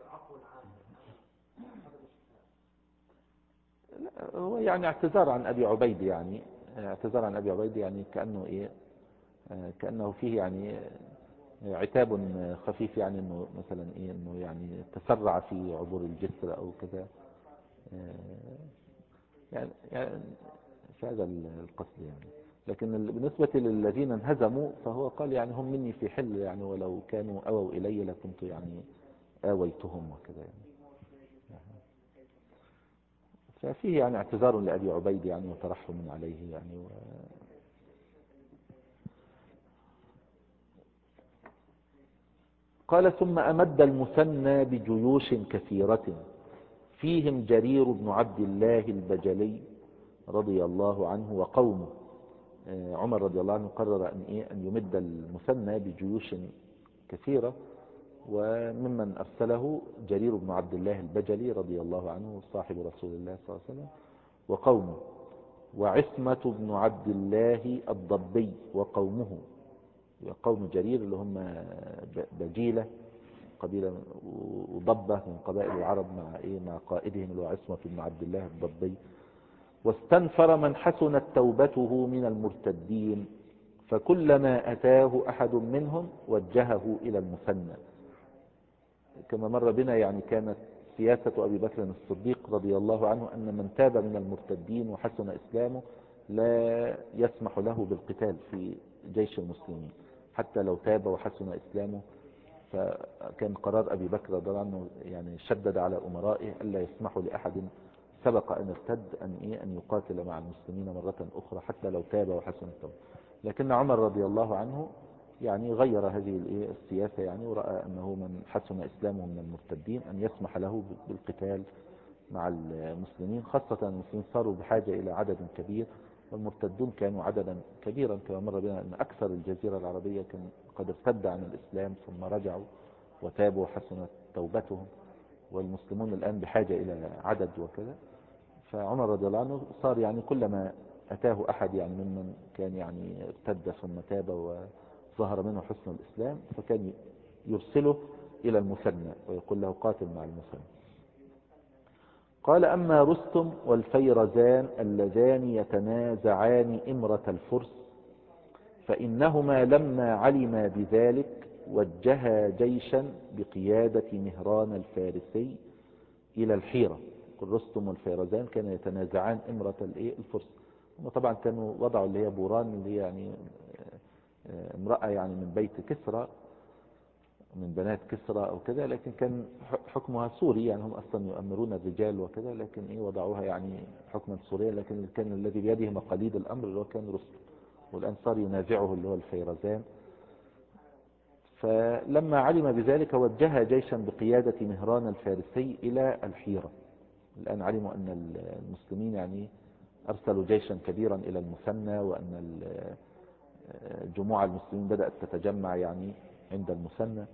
هو يعني اعتذار عن أبي عبيد، يعني اعتذار عن أبي عبيد، يعني كأنه كأنه فيه يعني عتاب خفيف، يعني انه مثلا انه يعني تسرع في عبور الجسر او كذا، يعني في هذا القصد يعني. لكن بالنسبة للذين انهزموا فهو قال يعني هم مني في حل، يعني ولو كانوا أووا إلي لكنت يعني آويتهم وكذا يعني. ففيه يعني اعتذار لأبي عبيد يعني وترحم عليه يعني قال ثم أمد المثنى بجيوش كثيرة فيهم جرير بن عبد الله البجلي رضي الله عنه وقومه. عمر رضي الله عنه قرر أن يمد المثنى بجيوش كثيرة، وممن أرسله جرير بن عبد الله البجلي رضي الله عنه صاحب رسول الله صلى الله عليه وسلم وقومه، وعصمة بن عبد الله الضبي وقومه. قوم جرير اللي هم بجيلة قبيلة، وضبة من قبائل العرب مع قائدهم اللي هو عصمة بن عبد الله الضبي. واستنفر من حسنت توبته من المرتدين، فكلما أتاه أحد منهم وجهه إلى المثنى. كما مر بنا يعني كانت سياسة أبي بكر الصديق رضي الله عنه أن من تاب من المرتدين وحسن إسلامه لا يسمح له بالقتال في جيش المسلمين حتى لو تاب وحسن إسلامه. فكان قرار أبي بكر رضي الله عنه يعني شدد على أمرائه ألا يسمحوا لأحد سبق أن ارتد أن يقاتل مع المسلمين مرة أخرى حتى لو تاب وحسن التوبة. لكن عمر رضي الله عنه يعني غير هذه السياسة، يعني ورأى أنه من حسن إسلامه من المرتدين أن يسمح له بالقتال مع المسلمين، خاصة المسلمين صاروا بحاجة إلى عدد كبير والمرتدون كانوا عددا كبيرا. كما مر بنا أن أكثر الجزيرة العربية كان قد ارتد عن الإسلام ثم رجعوا وتابوا وحسنت توبتهم، والمسلمون الآن بحاجة إلى عدد وكذا. فعمر رضي الله عنه صار يعني كلما أتاه أحد يعني ممن كان يعني ارتد ثم تاب وظهر منه حسن الإسلام فكان يرسله إلى المثنى ويقول له قاتل مع المثنى. قال أما رستم والفيرزان اللذان يتنازعان إمرة الفرس فإنهما لما علما بذلك وجها جيشا بقيادة مهران الفارسي إلى الحيرة. رستم والفيرزان كانوا يتنازعان إمرة الفرس. هم طبعا كانوا وضعوا اللي هي بوران اللي هي يعني امرأة يعني من بيت كسرى من بنات كسرى أو كذا، لكن كان حكمها سوري، يعني هم أصلا يؤمرون الرجال وكذا، لكن وضعوها يعني حكما سوريا، لكن كان الذي بيده مقاليد الأمر اللي هو كان رستم، والآن صار ينازعه اللي هو الفيرزان. فلما علم بذلك وجه جيشا بقيادة مهران الفارسي إلى الحيرة. الآن علموا أن المسلمين يعني أرسلوا جيشا كبيرا إلى المثنى، وأن جموع المسلمين بدأت تتجمع يعني عند المثنى.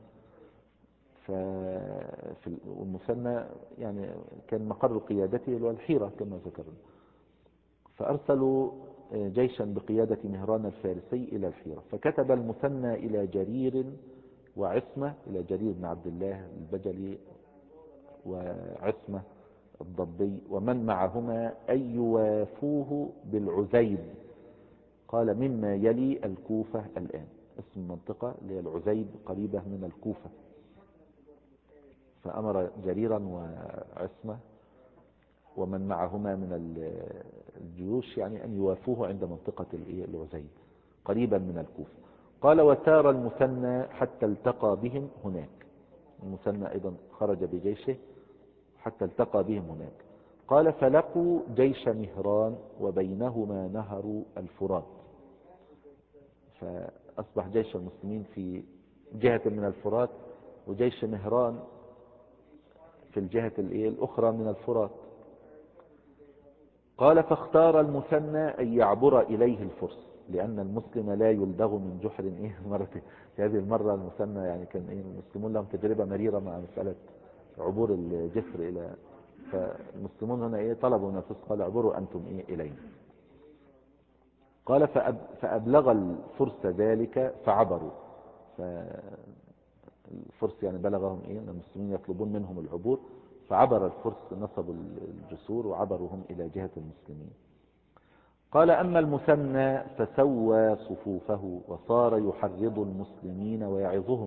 والمثنى يعني كان مقر قيادته اللي هو الحيرة كما ذكرنا. فأرسلوا جيشا بقيادة مهران الفارسي إلى الحيرة، فكتب المثنى إلى جرير وعصمة، إلى جرير بن عبد الله البجلي وعصمة الضبي ومن معهما أن يوافوه بالعزيب. قال مما يلي الكوفة الآن، اسم المنطقة اللي هي العزيب قريبة من الكوفة. فأمر جريرا وعصمة ومن معهما من الجيوش يعني أن يوافوه عند منطقة العزيب قريبا من الكوفة. قال وسار المثنى حتى التقى بهم هناك، المثنى أيضا خرج بجيشه حتى التقى بهم هناك. قال فلقوا جيش مهران وبينهما نهر الفرات، فأصبح جيش المسلمين في جهة من الفرات وجيش مهران في الجهة الأخرى من الفرات. قال فاختار المثنى أن يعبر إليه الفرس، لأن المسلم لا يلدغ من جحر مرتين. في هذه المرة المثنى يعني كان المسلمون لهم تجربة مريرة مع مسألة عبور الجسر إلى، فالمسلمون هنا طلبوا من الفرس قال اعبروا أنتم إلينا. قال فأبلغ الفرس ذلك فعبروا، فالفرس يعني بلغهم أن المسلمين يطلبون منهم العبور، فعبر الفرس، نصبوا الجسور وعبروا هم إلى جهة المسلمين. قال أما المثنى فسوى صفوفه وصار يحرض المسلمين ويعظهم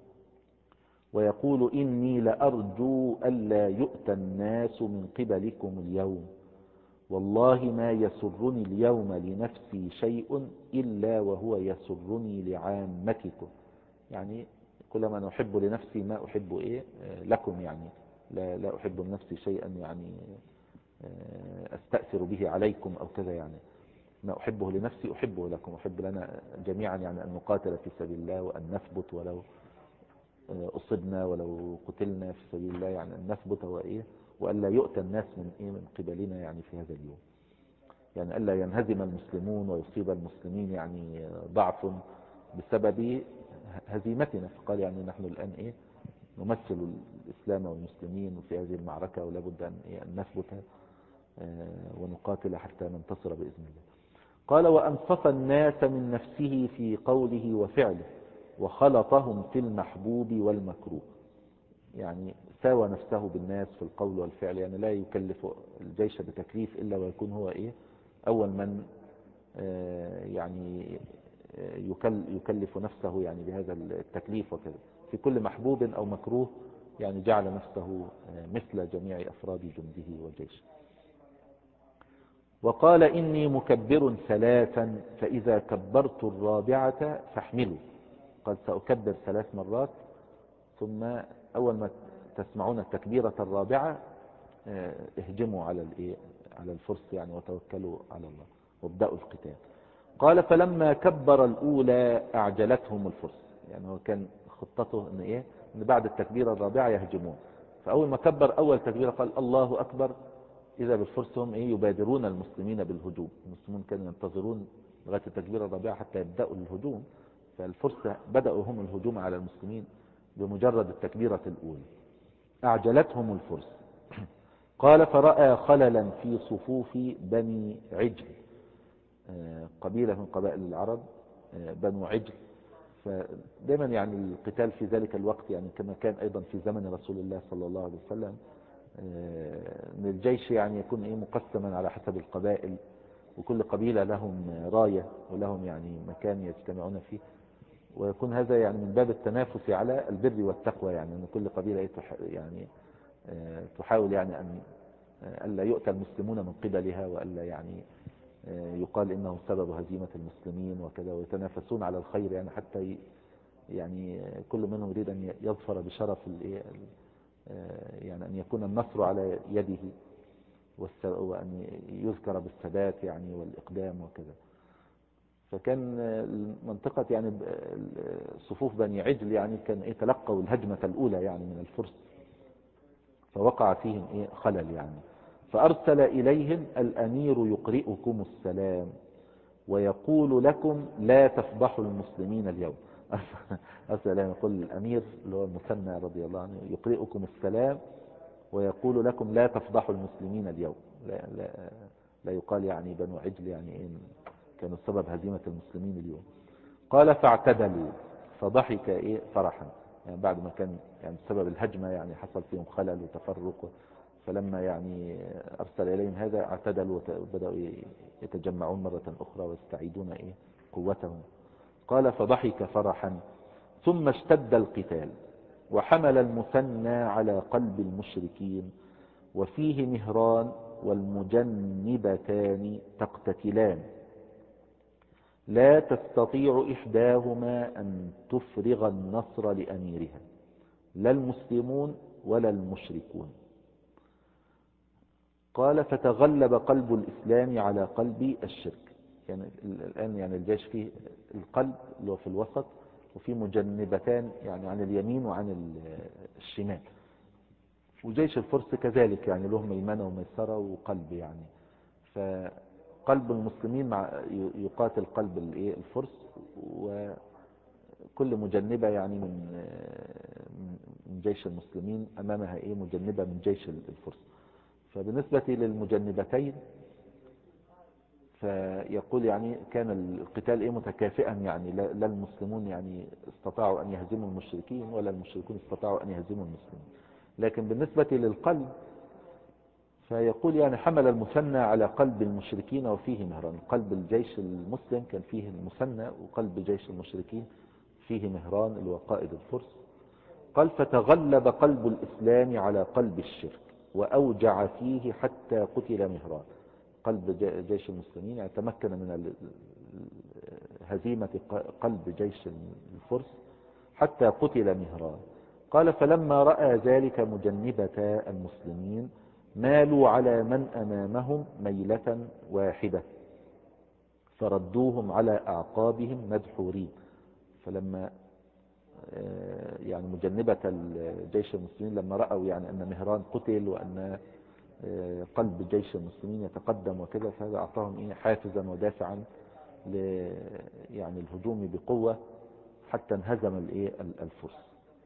ويقول إني لأرجو ألا يؤتى الناس من قبلكم اليوم، والله ما يسرني اليوم لنفسي شيء إلا وهو يسرني لعامتكم. يعني كل ما أنا أحب لنفسي ما أحب لكم، يعني لا أحب لنفسي شيئا يعني أستأثر به عليكم أو كذا، يعني ما أحبه لنفسي أحبه لكم، أحب لنا جميعا يعني أن نقاتل في سبيل الله وأن نثبت ولو أصبنا ولو قتلنا في سبيل الله، يعني أن نثبت وألا يؤتى الناس من قبلنا يعني في هذا اليوم، يعني ألا ينهزم المسلمون ويصيب المسلمين يعني ضعف بسبب هزيمتنا. فقال يعني نحن الآن نمثل الإسلام والمسلمين في هذه المعركة، ولا بد أن نثبت ونقاتل حتى ننتصر بإذن الله. قال وأنصف الناس من نفسه في قوله وفعله وخلطهم في المحبوب والمكروه، يعني ساوى نفسه بالناس في القول والفعل، يعني لا يكلف الجيش بتكليف إلا ويكون هو أول من يعني يكلف نفسه يعني بهذا التكليف وكذا في كل محبوب أو مكروه، يعني جعل نفسه مثل جميع أفراد جنده والجيش. وقال إني مكبر ثلاثا فإذا كبرت الرابعة فاحملوا، قد سأكبر 3 مرات، ثم أول ما تسمعون التكبيرة الرابعة اهجموا على الفرس يعني وتوكلوا على الله وابدأوا القتال. قال فلما كبر الأولى أعجلتهم الفرس، يعني هو كان خطته إن بعد التكبيرة الرابعة يهجمون، فأول ما كبر أول تكبيرة قال الله أكبر، إذا بالفرس هم يبادرون المسلمين بالهجوم. المسلمون كانوا ينتظرون لغاية التكبيرة الرابعة حتى يبدأوا الهجوم، فالفرس بدأوا هم الهجوم على المسلمين بمجرد التكبيرة الأولى. أعجلتهم الفرس. قال فرأى خللا في صفوف بني عجل، قبيلة من قبائل العرب بنو عجل، فدائما يعني القتال في ذلك الوقت يعني كما كان أيضا في زمن رسول الله صلى الله عليه وسلم، ان الجيش يعني يكون مقسما على حسب القبائل، وكل قبيلة لهم راية ولهم يعني مكان يجتمعون فيه، ويكون هذا يعني من باب التنافس على البر والتقوى، يعني ان كل قبيلة يعني تحاول يعني ان ألا يؤتى المسلمون من قبلها، وألا يعني يقال إنه سبب هزيمة المسلمين وكذا، ويتنافسون على الخير يعني حتى يعني كل منهم يريد أن يظفر بشرف يعني أن يكون النصر على يده وأن يذكر بالثبات يعني والإقدام وكذا. فكان منطقة يعني صفوف بني عجل يعني كان تلقوا الهجمة الأولى يعني من الفرس، فوقع فيهم خلل يعني، فأرسل إليهم الأمير يقرئكم السلام ويقول لكم لا تفضحوا المسلمين اليوم. أرسل يقول الأمير اللي هو المثنى رضي الله عنه يقرئكم السلام ويقول لكم لا تفضحوا المسلمين اليوم، لا يقال يعني بنو عجل يعني كانوا سبب هزيمة المسلمين اليوم. قال فاعتدلوا فضحك فرحا، يعني بعد ما كان يعني بسبب الهجمة يعني حصل فيهم خلل وتفرق، فلما يعني أرسل إليهم هذا اعتدلوا وبدأوا يتجمعون مرة أخرى ويستعيدون قوتهم. قال فضحك فرحا ثم اشتد القتال وحمل المثنى على قلب المشركين، وفيه مهران والمجنبتان تقتتلان، لا تستطيع إحداهما أن تفرغ النصر لأميرها، لا المسلمون ولا المشركون. قال فتغلب قلب الإسلام على قلب الشرك. يعني الآن يعني الجيش فيه القلب اللي هو في الوسط، وفي مجنبتان يعني عن اليمين وعن الشمال. وجيش الفرس كذلك يعني له ميمنة وميسرة وقلب يعني. فقلب المسلمين يقاتل قلب الفرس، وكل مجنبة يعني من جيش المسلمين أمامها مجنبة من جيش الفرس. فبالنسبة للمجنبتين فيقول يعني كان القتال متكافئا، يعني لا المسلمون يعني استطاعوا أن يهزموا المشركين ولا المشركون استطاعوا أن يهزموا المسلمين. لكن بالنسبة للقلب فيقول يعني حمل المثنى على قلب المشركين وفيه مهران. قلب الجيش المسلم كان فيه المثنى، وقلب جيش المشركين فيه مهران اللي هو قائد الفرس. قال فتغلب قلب الإسلام على قلب الشرك وأوجع فيه حتى قتل مهران. قلب جيش المسلمين يعني تمكن من هزيمة قلب جيش الفرس حتى قتل مهران. قال فلما رأى ذلك مجنبتا المسلمين مالوا على من أمامهم ميلة واحدة فردوهم على أعقابهم مدحورين. فلما يعني مجنبة الجيش المسلمين لما رأوا يعني أن مهران قتل وأن قلب جيش المسلمين يتقدم وكذا، فهذا أعطاهم حافزا ودافعا يعني الهجوم بقوة حتى انهزم الفرس.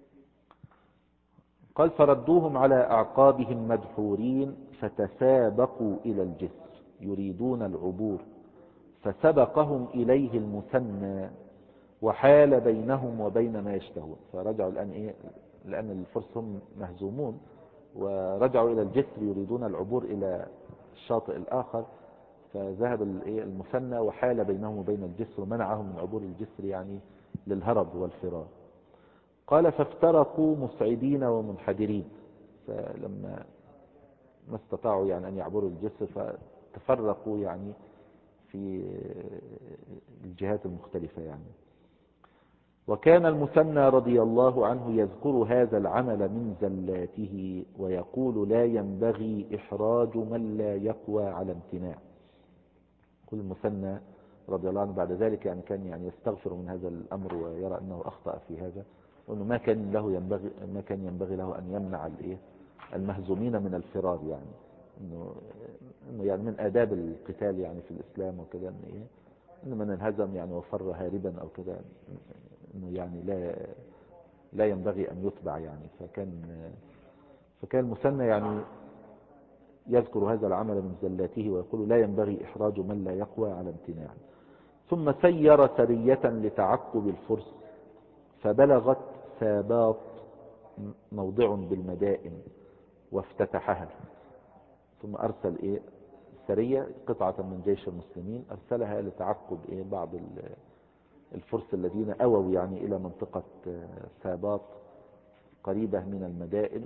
قال فردوهم على أعقابهم مدحورين فتسابقوا إلى الجسر يريدون العبور، فسبقهم إليه المثنى وحال بينهم وبين ما يشتهون. فرجعوا الآن لأن الفرس هم مهزومون، ورجعوا إلى الجسر يريدون العبور إلى الشاطئ الآخر، فذهب المثنى وحال بينهم وبين الجسر ومنعهم من عبور الجسر يعني للهرب والفرار. قال فافترقوا مسعدين ومنحدرين، فلما ما استطاعوا يعني أن يعبروا الجسر فتفرقوا يعني في الجهات المختلفة يعني. وكان المثنى رضي الله عنه يذكر هذا العمل من زلاته ويقول لا ينبغي إحراج من لا يقوى على امتناع. كل المثنى رضي الله عنه بعد ذلك يعني كان يعني يستغفر من هذا الأمر ويرى أنه أخطأ في هذا، وأنه ما كان ينبغي له أن يمنع المهزومين من الفرار، يعني إنه يعني من آداب القتال يعني في الإسلام وكذا إن من انهزم يعني وفر هاربا أو كذا إنه يعني لا ينبغي أن يتبع يعني. فكان المثنى يعني يذكر هذا العمل من زلاته ويقول لا ينبغي إحراج من لا يقوى على امتناع. ثم سير سرية لتعقب الفرس فبلغت ساباط موضع بالمدائن وافتتحها. ثم أرسل سرية قطعة من جيش المسلمين أرسلها لتعقب بعض الفرس الذين أووا يعني إلى منطقة ساباط قريبة من المدائن.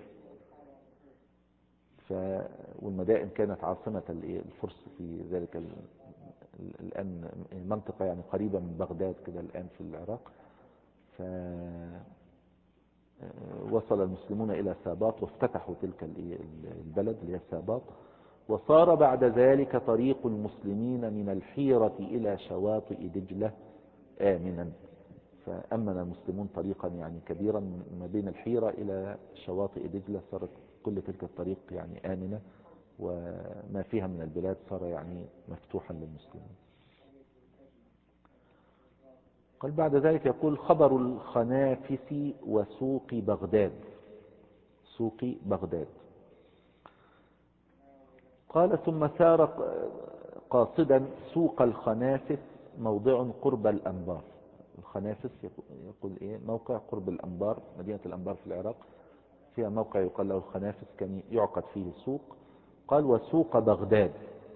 والمدائن كانت عاصمة الفرس في ذلك الآن منطقة يعني قريبة من بغداد كده الآن في العراق. فوصل المسلمون إلى ساباط وافتتحوا تلك البلد اللي هي ساباط. وصار بعد ذلك طريق المسلمين من الحيرة إلى شواطئ دجلة آمنا. فأمن المسلمون طريقا يعني كبيرا ما بين الحيرة إلى شواطئ دجلة، صارت كل تلك الطريق يعني آمنة، وما فيها من البلاد صار يعني مفتوحا للمسلمين. قال بعد ذلك يقول خبر الخنافس وسوق بغداد. سوق بغداد. قال ثم سار قاصدا سوق الخنافس موضع قرب الأنبار. الخنافس يقول موقع قرب الأنبار، مدينة الأنبار في العراق فيها موقع يقال له الخنافس كان يعقد فيه السوق. قال وسوق بغداد.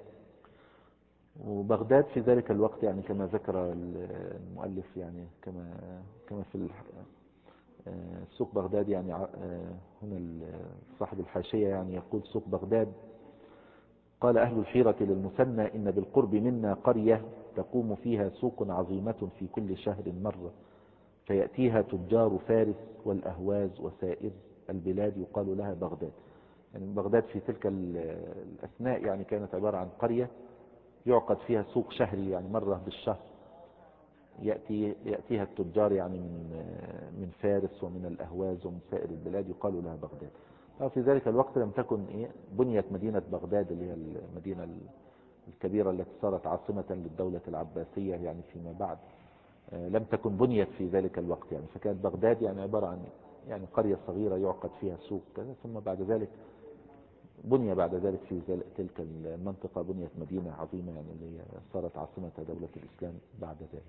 وبغداد في ذلك الوقت يعني كما ذكر المؤلف يعني كما في سوق بغداد يعني هنا صاحب الحاشية يعني يقول سوق بغداد. قال أهل الحيرة للمثنى إن بالقرب منا قرية تقوم فيها سوق عظيمة في كل شهر مرة، فيأتيها تجار فارس والأهواز وسائر البلاد يقال لها بغداد. يعني بغداد في تلك الأثناء يعني كانت عبارة عن قرية يعقد فيها سوق شهري، يعني مرة بالشهر يأتيها التجار يعني من فارس ومن الأهواز ومن سائر البلاد يقال لها بغداد. في ذلك الوقت لم تكن بنيت مدينة بغداد اللي هي المدينة الكبيرة التي صارت عاصمة للدولة العباسية يعني فيما بعد، لم تكن بنيت في ذلك الوقت يعني. فكانت بغداد يعني عبارة عن يعني قرية صغيرة يعقد فيها سوق كذا، ثم بعد ذلك بعد ذلك في تلك المنطقة بنيت مدينة عظيمة يعني اللي هي صارت عاصمة دولة الإسلام بعد ذلك.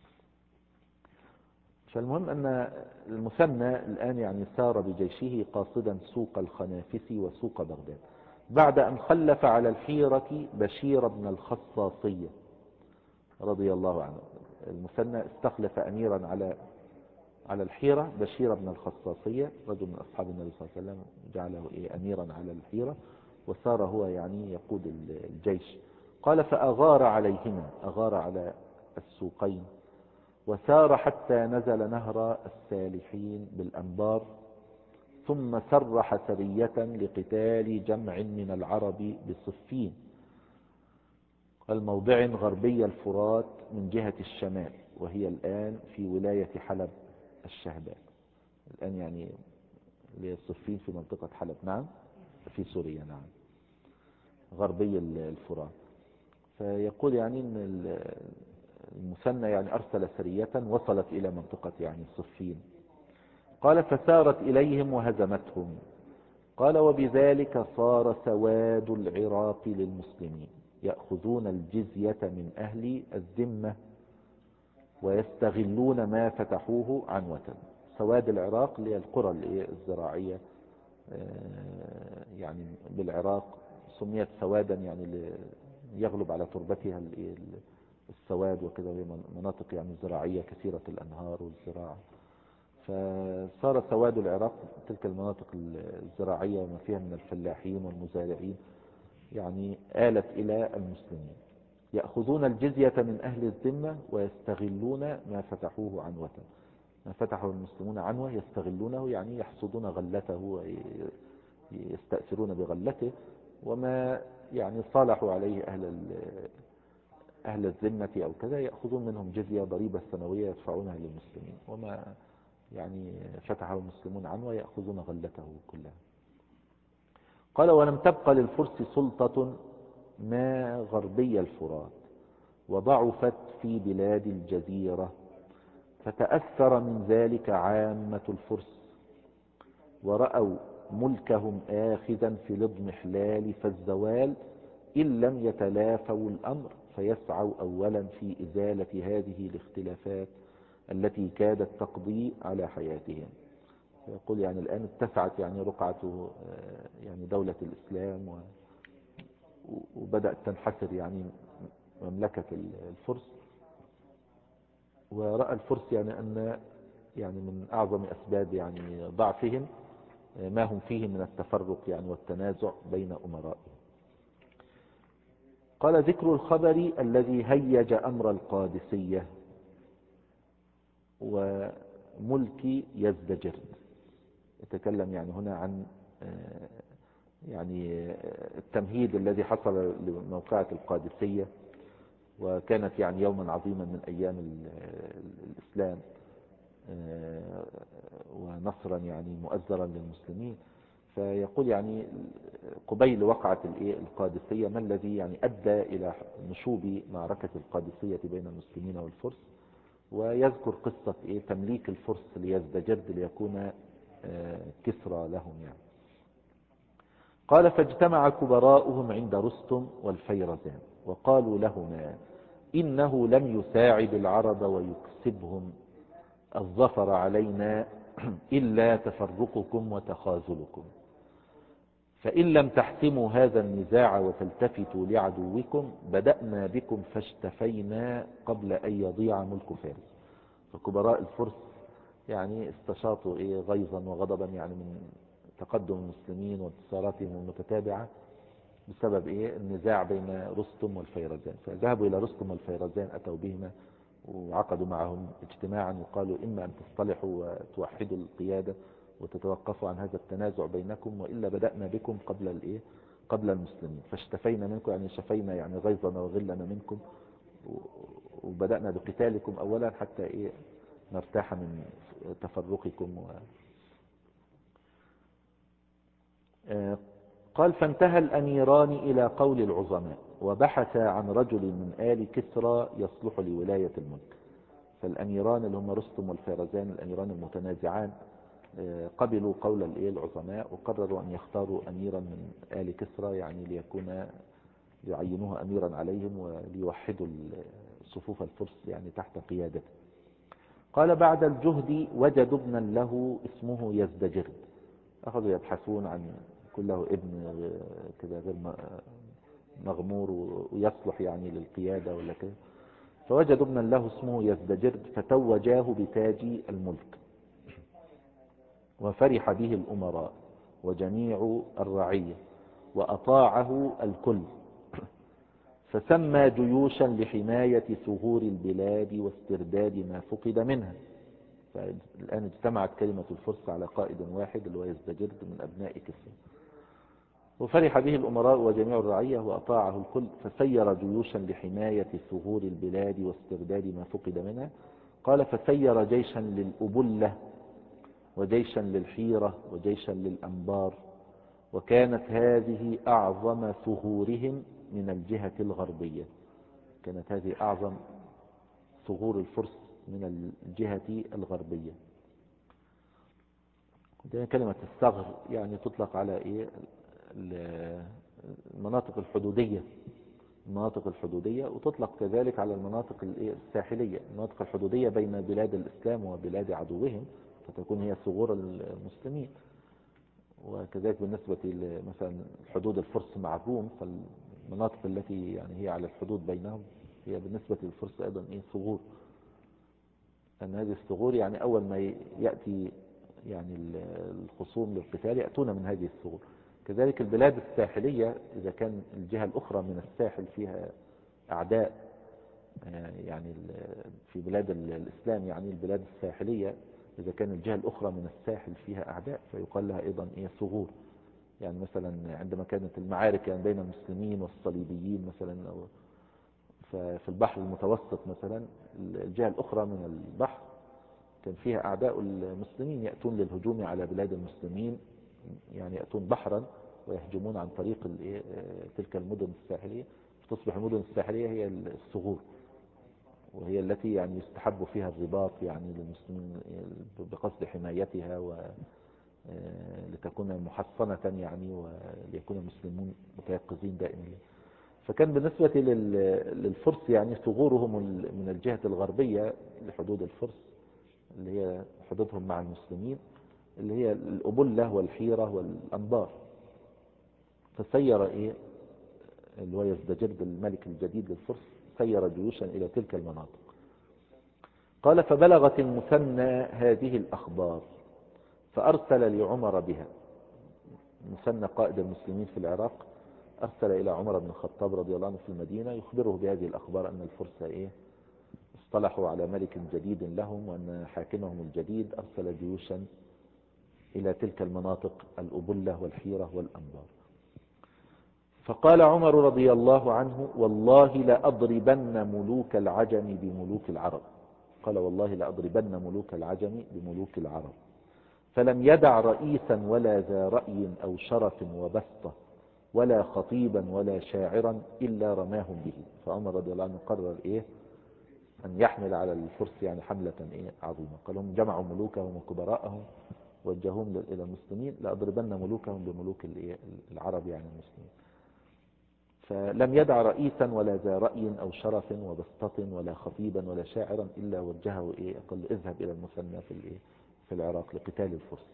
فالمهم أن المثنى الآن يعني سار بجيشه قاصدا سوق الخنافس وسوق بغداد بعد أن خلف على الحيرة بشير بن الخصاصية رضي الله عنه. المثنى استخلف أميرا على الحيرة بشير بن الخصاصية، رجل من أصحاب النبي صلى الله عليه وسلم، جعله أميرا على الحيرة، وصار هو يعني يقود الجيش. قال فأغار عليهما، أغار على السوقين، وسار حتى نزل نهر السالحين بالأنبار، ثم سرح سرية لقتال جمع من العرب بصفين، الموضع غربي الفرات من جهة الشمال، وهي الآن في ولاية حلب الشهباء الآن، يعني لصفين في منطقة حلب، نعم في سوريا، نعم غربي الفرات. فيقول يعني ان المثنى يعني أرسل سرية وصلت إلى منطقة يعني صفين. قال فسارت إليهم وهزمتهم. قال وبذلك صار سواد العراق للمسلمين يأخذون الجزية من أهل الذمة ويستغلون ما فتحوه عنوة. سواد العراق اللي هي القرى الزراعية يعني بالعراق سميت سوادا يعني يغلب على تربتها السواد وكذا، وهي مناطق يعني زراعية كثيرة الأنهار والزراعة. فصار سواد العراق تلك المناطق الزراعية وما فيها من الفلاحين والمزارعين يعني آلت إلى المسلمين، يأخذون الجزية من أهل الذمة ويستغلون ما فتحوه عنوة. ما فتحه المسلمون عنوة يستغلونه يعني يحصدون غلته ويستأثرون بغلته، وما يعني صالحوا عليه أهل الذمة أو كذا يأخذون منهم جزية ضريبة سنوية يدفعونها للمسلمين، وما يعني فتحه المسلمون عنوة يأخذون غلته كلها. قال ولم تبقى للفرس سلطة ما غربي الفرات، وضعفت في بلاد الجزيرة، فتأثر من ذلك عامة الفرس، ورأوا ملكهم آخذا في الاضمحلال فالزوال إن لم يتلافوا الأمر، فيسعوا أولا في إزالة هذه الاختلافات التي كادت تقضي على حياتهم. يقول يعني الآن اتسعت يعني رقعة يعني دولة الإسلام وبدأت تنحسر يعني مملكة الفرس. ورأى الفرس يعني أن يعني من أعظم أسباب يعني ضعفهم ما هم فيه من التفرق يعني والتنازع بين أمرائهم. قال ذكر الخبر الذي هيج أمر القادسية وملك يزدجرد. يتكلم يعني هنا عن يعني التمهيد الذي حصل لموقعة القادسية، وكانت يعني يوما عظيما من أيام الإسلام ونصرا يعني مؤزرا للمسلمين. فيقول يعني قبيل وقعة القادسية ما الذي يعني أدى إلى نشوب معركة القادسية بين المسلمين والفرس، ويذكر قصة تمليك الفرس ليزدجرد ليكون كسرى لهم يعني. قال فاجتمع كبراؤهم عند رستم والفيرزان وقالوا لهما إنه لم يساعد العرب ويكسبهم الظفر علينا إلا تفرقكم وتخاذلكم، فإن لم تحسموا هذا النزاع وتلتفتوا لعدوكم بدأنا بكم فاشتفينا قبل أن يضيع ملك فارس. فكبراء الفرس يعني استشاطوا غيظا وغضبا يعني من تقدم المسلمين وانتصاراتهم المتتابعة بسبب النزاع بين رستم والفيرزان. فذهبوا إلى رستم والفيرزان، أتوا بهما وعقدوا معهم اجتماعا وقالوا إما أن تصطلحوا وتوحدوا القيادة وتتوقفوا عن هذا التنازع بينكم، وإلا بدأنا بكم قبل المسلمين، فاشتفينا منكم، يعني شفينا يعني غيظنا وغلنا منكم، وبدأنا بقتالكم أولا حتى نرتاح من تفرقكم. قال فانتهى الأميران إلى قول العظماء وبحث عن رجل من آل كسرى يصلح لولاية الملك. فالأميران اللي هم رستم والفيرزان، الأميران المتنازعان، قبلوا قول العظماء وقرروا أن يختاروا أميرا من آل كسرى، يعني يعينوه أميرا عليهم وليوحدوا صفوف الفرس يعني تحت قيادته. قال بعد الجهد وجدوا ابنا له اسمه يزدجرد. أخذوا يبحثون عن كله ابن كذا غير مغمور ويصلح يعني للقيادة ولا كذا، فوجدوا ابنا له اسمه يزدجرد فتوجاه بتاج الملك، وفرح به الأمراء وجميع الرعية وأطاعه الكل، فسمى جيوشا لحماية ثغور البلاد واسترداد ما فقد منها. فالآن اجتمعت كلمة الفرس على قائد واحد اللي هو يزدجرد من أبناء كسرى. وفرح به الأمراء وجميع الرعية وأطاعه الكل، فسير جيوشا لحماية ثغور البلاد واسترداد ما فقد منها. قال فسير جيشا للأبلة وجيشا للحيرة وجيشا للأنبار، وكانت هذه أعظم ثغورهم من الجهة الغربية. كانت هذه أعظم ثغور الفرس من الجهة الغربية. كلمة الثغر يعني تطلق على المناطق الحدودية، وتطلق كذلك على المناطق الساحلية، المناطق الحدودية بين بلاد الإسلام وبلاد عدوهم، فتكون هي ثغور المسلمين. وكذلك بالنسبة مثلا حدود الفرس مع الروم، فالمناطق التي يعني هي على الحدود بينهم هي بالنسبة للفرس أيضا ثغور، أن هذه الثغور يعني أول ما يأتي يعني الخصوم للقتال يأتون من هذه الثغور. كذلك البلاد الساحلية إذا كان الجهة الأخرى من الساحل فيها أعداء، يعني في بلاد الإسلام يعني البلاد الساحلية إذا كان الجهة الأخرى من الساحل فيها أعداء فيقال لها أيضا ثغور. يعني مثلا عندما كانت المعارك يعني بين المسلمين والصليبيين مثلا، ففي البحر المتوسط مثلا الجهة الأخرى من البحر كان فيها أعداء المسلمين يأتون للهجوم على بلاد المسلمين، يعني يأتون بحرا ويهجمون عن طريق تلك المدن الساحلية، فتصبح المدن الساحلية هي الثغور، وهي التي يعني يستحب فيها الرباط يعني للمسلمين بقصد حمايتها لتكون محصنة يعني وليكون المسلمون متيقظين دائما. فكان بالنسبة للفرس يعني ثغورهم من الجهة الغربية لحدود الفرس اللي هي حدودهم مع المسلمين اللي هي الأبلة والحيرة والأنبار. فسير اللي هو يزدجرد الملك الجديد للفرس سير جيوشا إلى تلك المناطق. قال فبلغت المثنى هذه الأخبار فأرسل لعمر بها. المثنى قائد المسلمين في العراق أرسل إلى عمر بن الخطاب رضي الله عنه في المدينة يخبره بهذه الأخبار أن الفرس اصطلحوا على ملك جديد لهم، وأن حاكمهم الجديد أرسل جيوشا إلى تلك المناطق الأبلة والحيرة والأنبار. فقال عمر رضي الله عنه والله لأضربن ملوك العجم بملوك العرب. قال والله لأضربن ملوك العجم بملوك العرب. فلم يدع رئيسا ولا ذا رأي أو شرف وبسطة ولا خطيبا ولا شاعرا إلا رماهم به. فعمر رضي الله عنه قرر أن يحمل على الفرس يعني حملة عظيمة. قال هم جمعوا ملوكهم وكبراءهم وجههم إلى المسلمين لأضربن ملوكهم بملوك العرب يعني المسلمين. فلم يدع رئيسا ولا ذا رأي أو شرف وبسطة ولا خطيبا ولا شاعرا إلا وجهه قال اذهب إلى المثنى في العراق لقتال الفرس.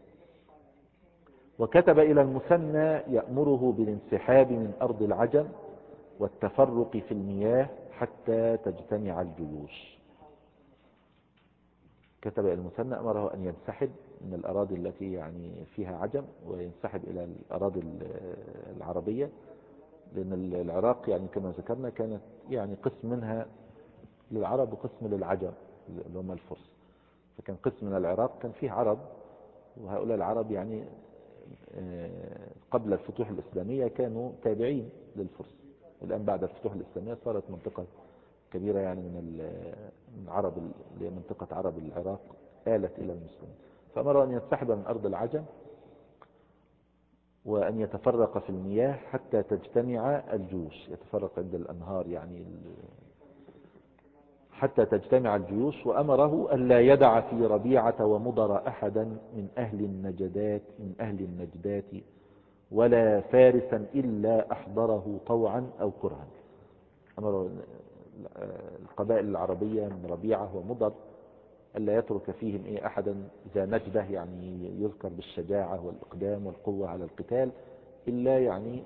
وكتب إلى المثنى يأمره بالانسحاب من أرض العجم والتفرق في المياه حتى تجتمع الجيوش. كتب إلى المثنى أمره أن ينسحب من الأراضي التي يعني فيها عجم وينسحب إلى الأراضي العربية، لأن العراق يعني كما ذكرنا كانت يعني قسم منها للعرب وقسم للعجم اللي هم الفرس. فكان قسم من العراق كان فيه عرب، وهؤلاء العرب يعني قبل الفتوح الإسلامية كانوا تابعين للفرس. الآن بعد الفتوح الإسلامية صارت منطقة كبيرة يعني من العرب اللي هي منطقة عرب العراق آلت إلى المسلمين. فأمروا أن ينسحب من أرض العجم وأن يتفرق في المياه حتى تجتمع الجيوش، يتفرق عند الأنهار يعني حتى تجتمع الجيوش. وأمره ألا يدع في ربيعة ومضر أحدا من أهل النجدات ولا فارسا إلا أحضره طوعا أو كرها. أمر القبائل العربية من ربيعة ومضر ألا يترك فيهم أحدا ذا نجدة يعني يذكر بالشجاعة والإقدام والقوة على القتال، إلا يعني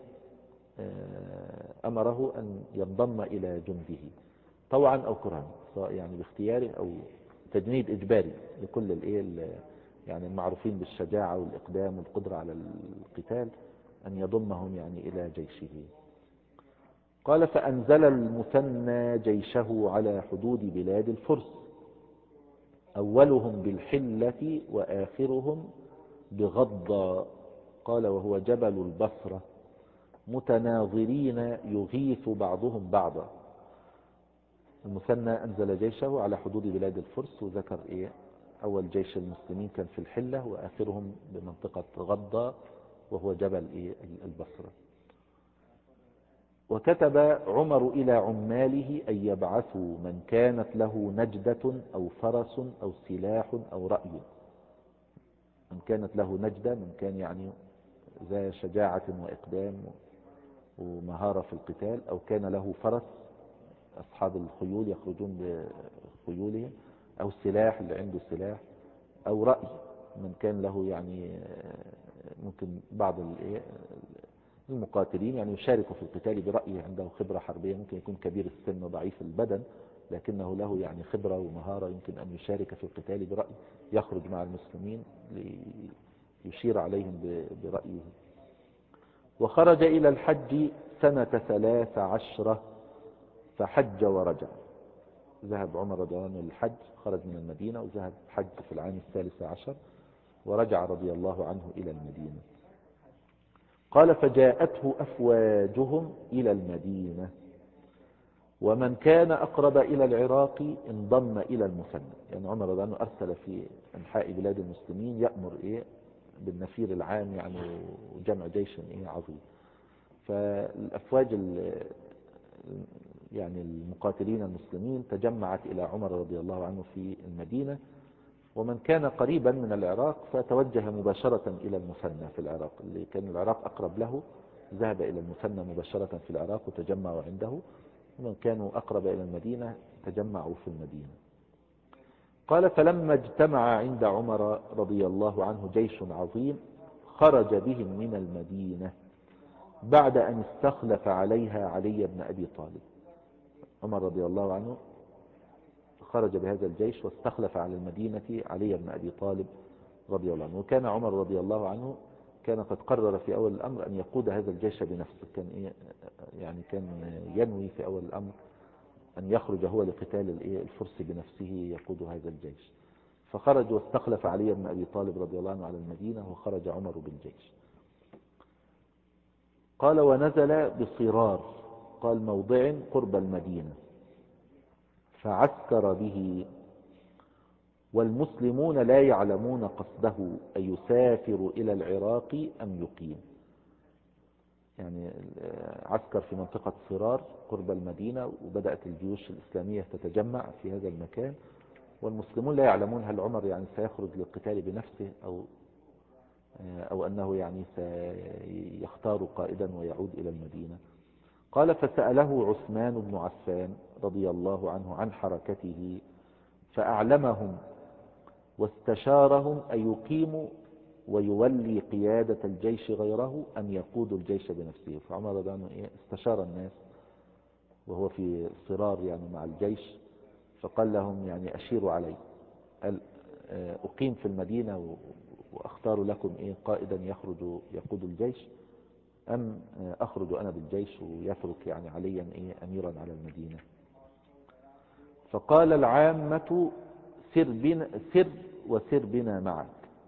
أمره أن ينضم إلى جنده طوعا أو كرها، سواء يعني باختياره أو تجنيد إجباري لكل يعني المعروفين بالشجاعة والإقدام والقدرة على القتال، أن يضمهم يعني إلى جيشه. قال فأنزل المثنى جيشه على حدود بلاد الفرس، أولهم بالحلة وآخرهم بغض، قال وهو جبل البصرة، متناظرين يغيث بعضهم بعضا. المثنى أنزل جيشه على حدود بلاد الفرس، وذكر أول جيش المسلمين كان في الحلة وآخرهم بمنطقة غضة وهو جبل البصرة. وكتب عمر إلى عماله أن يبعثوا من كانت له نجدة أو فرس أو سلاح أو رأي. من كانت له نجدة، من كان يعني ذا شجاعة وإقدام ومهارة في القتال، أو كان له فرس أصحاب الخيول يخرجون بخيولهم، أو السلاح اللي عنده سلاح، أو رأي من كان له يعني ممكن بعض المقاتلين يعني يشارك في القتال برأيه، عنده خبرة حربية، ممكن يكون كبير السن وضعيف البدن لكنه له يعني خبرة ومهارة، يمكن أن يشارك في القتال برأيه، يخرج مع المسلمين ليشير عليهم برأيه. وخرج إلى الحج سنة 13 فحج ورجع. ذهب عمر رضي الله عنه للحج، خرج من المدينة وذهب حج في العام 13 ورجع رضي الله عنه إلى المدينة. قال فجاءته أفواجهم إلى المدينة، ومن كان أقرب إلى العراق انضم إلى المثنى. يعني عمر رضي الله عنه أرسل في أنحاء بلاد المسلمين يأمر بالنفير العام يعني وجمع جيش عظيم. فالأفواج يعني المقاتلين المسلمين تجمعت إلى عمر رضي الله عنه في المدينة، ومن كان قريبا من العراق فتوجه مباشرة إلى المثنى في العراق، اللي كان العراق أقرب له ذهب إلى المثنى مباشرة في العراق وتجمعوا عنده، ومن كانوا أقرب إلى المدينة تجمعوا في المدينة. قال فلما اجتمع عند عمر رضي الله عنه جيش عظيم خرج بهم من المدينة بعد أن استخلف عليها علي بن أبي طالب. عمر رضي الله عنه خرج بهذا الجيش واستخلف على المدينة علي بن أبي طالب رضي الله عنه. وكان عمر رضي الله عنه كان قد قرر في أول الأمر أن يقود هذا الجيش بنفسه، كان ينوي في أول الأمر أن يخرج هو لقتال الفرس بنفسه يقود هذا الجيش. فخرج واستخلف علي بن أبي طالب رضي الله عنه على المدينة، وخرج عمر بالجيش. قال ونزل بصرار، قال موضع قرب المدينة، فعسكر به، والمسلمون لا يعلمون قصده أن يسافر إلى العراق أم يقيم. يعني عسكر في منطقة صرار قرب المدينة، وبدأت الجيوش الإسلامية تتجمع في هذا المكان، والمسلمون لا يعلمون هل عمر يعني سيخرج للقتال بنفسه أو أنه يعني سيختار قائدا ويعود إلى المدينة. قال فسأله عثمان بن عفان رضي الله عنه عن حركته فأعلمهم واستشارهم أن يقيموا ويولي قيادة الجيش غيره أم يقود الجيش بنفسه. فعمر رضي الله عنه استشار الناس وهو في صرار يعني مع الجيش، فقال لهم يعني أشيروا علي، أقيم في المدينة وأختار لكم قائدا يقود الجيش، أم أخرج أنا بالجيش ويترك يعني عليا أميرا على المدينة. فقال العامة سر بنا، سر وسر بنا معك.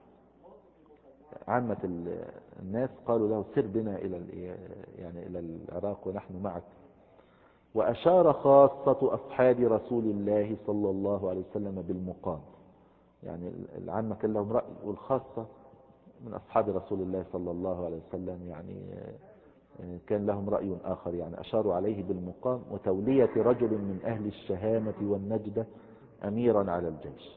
عامة الناس قالوا له سر بنا يعني إلى العراق ونحن معك. وأشار خاصة أصحاب رسول الله صلى الله عليه وسلم بالمقام. يعني العامة كان لهم رأي، والخاصة من أصحاب رسول الله صلى الله عليه وسلم يعني كان لهم رأي آخر، يعني أشاروا عليه بالمقام وتولية رجل من أهل الشهامة والنجدة أميرا على الجيش.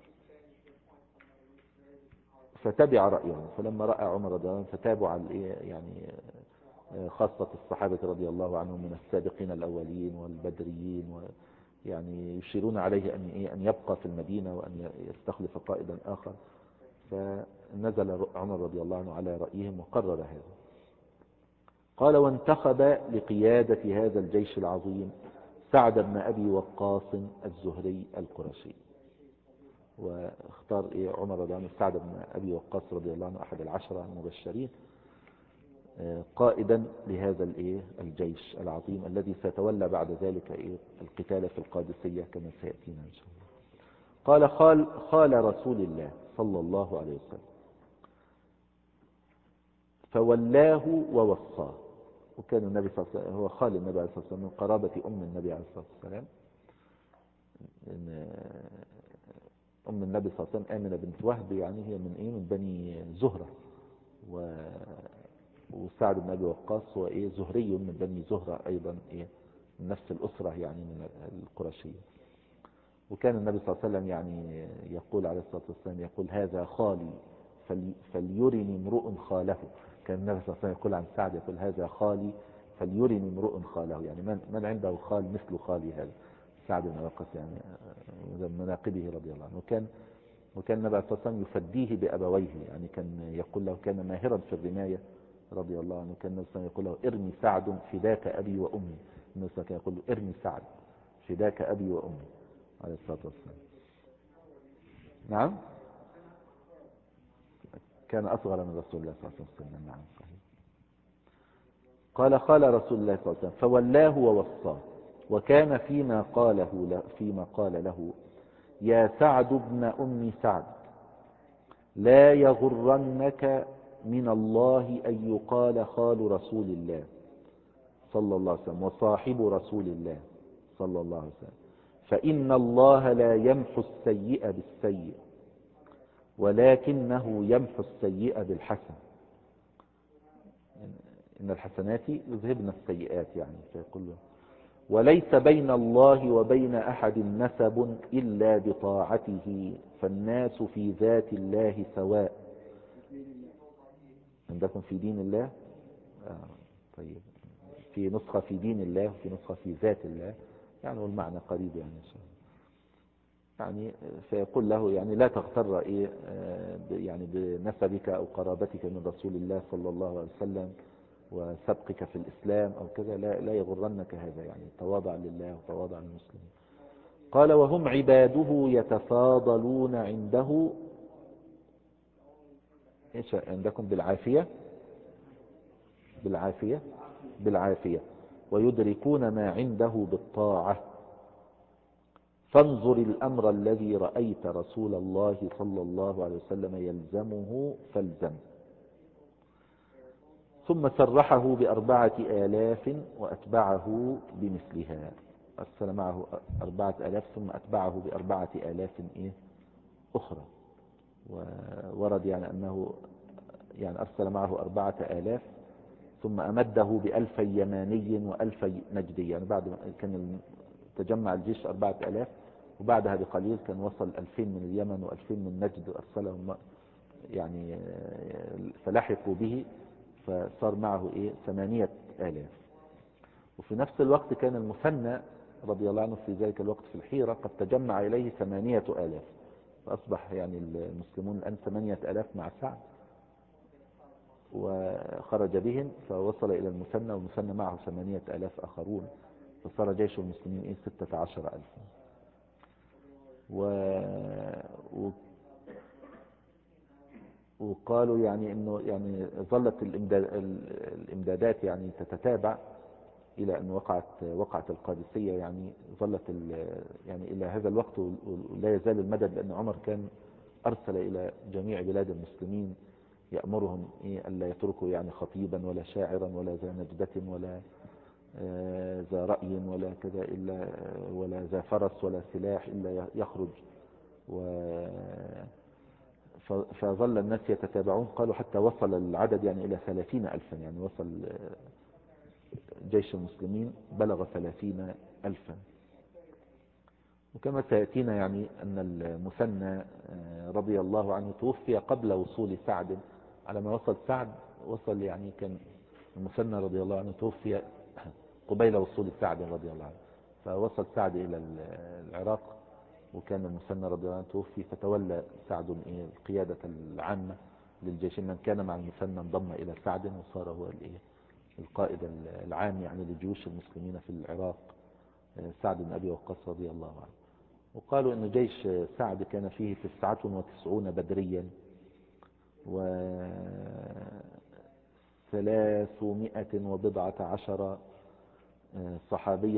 فتبع رأيهم، فلما رأى عمر رضي الله عنه فتابوا على يعني خاصة الصحابة رضي الله عنهم من السابقين الأولين والبدريين، يعني يشيرون عليه أن يبقى في المدينة وأن يستخلف قائدا آخر. فنزل عمر رضي الله عنه على رأيهم وقرر هذا. قال: وانتخب لقيادة هذا الجيش العظيم سعد بن أبي وقاص الزهري القرشي. واختار عمر رضي الله عنه سعد بن أبي وقاص رضي الله عنه أحد العشرة المبشرين قائدا لهذا الجيش العظيم الذي سيتولى بعد ذلك القتال في القادسية كما سيأتينا إن شاء الله. قال: خال رسول الله صلى الله عليه وسلم فولاه ووصاه. وكان النبي صلى الله عليه وسلم هو خال النبي عليه الصلاة والسلام من قرابة أم النبي عليه الصلاة والسلام. أم النبي صلى الله عليه وسلم آمنة بنت وهب، يعني هي من بني زهرة، وسعد بن أبي وقاص هو زهري من بني زهرة أيضا من نفس الأسرة يعني من القرشية. وكان النبي صلى الله عليه وسلم يعني يقول عليه الصلاة والسلام يقول: هذا خالي فليرني امرؤ خاله. كان النبي صلى الله عليه وسلم يقول عن سعد يقول: هذا خالي فليرني امرؤ خاله، يعني من عنده خال مثل خالي هذا سعد بن وقاص، يعني من مناقبه رضي الله عنه. وكان النبي صلى الله عليه وسلم يفديه بأبويه، يعني كان يقول له كان ماهرا في الرماية رضي الله عنه. كان النبي صلى الله عليه وسلم يقول له: ارمي سعد فداك أبي وأمي. النبي صلى الله عليه وسلم يقول له: ارمي سعد فداك أبي وأمي عليه الصلاة والسلام. نعم، كان أصغر من رسول الله صلى الله عليه وسلم. نعم صحيح. قال رسول الله صلى الله عليه وسلم فولاه ووصاه. وكان فيما قال له: يا سعد بن أم سعد، لا يغرنك من الله أن يقال خال رسول الله صلى الله عليه وسلم وصاحب رسول الله صلى الله عليه وسلم، فإن الله لا يمحو السيئة بالسيء ولكنه يمحو السيئة بالحسن. إن الحسنات يذهبن السيئات، يعني فيقول له: وليس بين الله وبين أحد نسب إلا بطاعته، فالناس في ذات الله سواء. عندكم في دين الله طيب، في نسخة في دين الله وفي نسخة في ذات الله، يعني والمعنى قريب يعني إن شاء الله. يعني فيقول له يعني لا تغتر يعني بنسبك أو قرابتك من رسول الله صلى الله عليه وسلم وسبقك في الإسلام أو كذا، لا يغرنك هذا، يعني تواضع لله وتواضع للمسلمين. قال: وهم عباده يتفاضلون عنده. إيش عندكم؟ بالعافية ويدركون ما عنده بالطاعة. فانظر الأمر الذي رأيت رسول الله صلى الله عليه وسلم يلزمه فالزم. ثم سرحه ب4,000 وأتبعه بمثلها. أرسل معه 4,000 ثم أتبعه ب4,000 أخرى. وورد يعني أنه يعني أرسل معه 4,000 ثم أمده ب1,000 يماني و1,000 نجدي، يعني بعد ما كان تجمع الجيش 4,000 وبعدها بقليل كان وصل 2,000 من اليمن و2,000 من نجد، أرسلهم يعني فلحقوا به، فصار معه 8,000. وفي نفس الوقت كان المثنى رضي الله عنه في ذلك الوقت في الحيرة قد تجمع إليه 8,000، فأصبح يعني المسلمون الآن 8,000 مع سعد، وخرج بهم فوصل إلى المثنى، والمثنى معه 8,000 آخرون، فصار جيش المسلمين 16,000. وقالوا يعني انه يعني ظلت الامدادات يعني تتتابع، إلى أن وقعت القادسية، يعني ظلت يعني إلى هذا الوقت ولا يزال المدد، لأن عمر كان أرسل إلى جميع بلاد المسلمين يأمرهم ألا يتركوا يعني خطيبا ولا شاعرا ولا ذا نجدة ولا ذا رأي ولا كذا إلا ولا ذا فرس ولا سلاح إلا يخرج. فظل الناس يتتابعون، قالوا حتى وصل العدد يعني إلى 30,000، يعني وصل جيش المسلمين بلغ 30,000. وكما سيأتينا يعني أن المثنى رضي الله عنه توفي قبل وصول سعد. على ما وصل سعد وصل يعني كان المثنى رضي الله عنه توفي قبيل وصول سعد رضي الله عنه، فوصل سعد إلى العراق، وكان المثنى رضي الله عنه توفي، فتولى سعد القيادة العامة للجيش. من كان مع المثنى انضم إلى سعد وصار هو القائد العام يعني لجيوش المسلمين في العراق، سعد بن أبي وقاص رضي الله عنه. وقالوا أن جيش سعد كان فيه 99 بدريا و310 صحابيا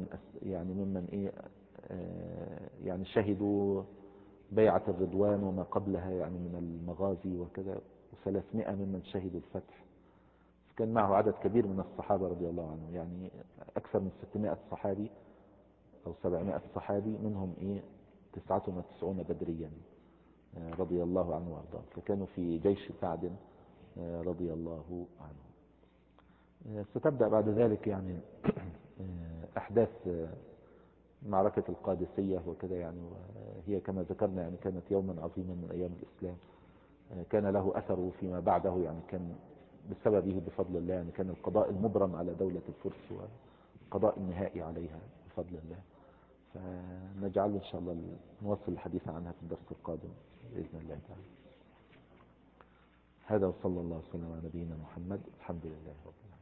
يعني شهدوا بيعة الرضوان وما قبلها يعني من المغازي وكذا، و300 ممن شهدوا الفتح. كان معه عدد كبير من الصحابة رضي الله عنهم، يعني أكثر من 600 صحابي أو 700 صحابي، منهم 99 بدريا رضي الله عنه وارضاه، فكانوا في جيش سعد رضي الله عنه. ستبدأ بعد ذلك يعني أحداث معركة القادسية وكذا يعني، وهي كما ذكرنا يعني كانت يوما عظيما من أيام الإسلام، كان له أثره فيما بعده، يعني كان بسببه بفضل الله يعني كان القضاء المبرم على دولة الفرس والقضاء النهائي عليها بفضل الله. فنجعل إن شاء الله نواصل الحديث عنها في الدرس القادم بإذن الله تعالى. هذا وصلى الله وسلم على نبينا محمد، الحمد لله رب العالمين.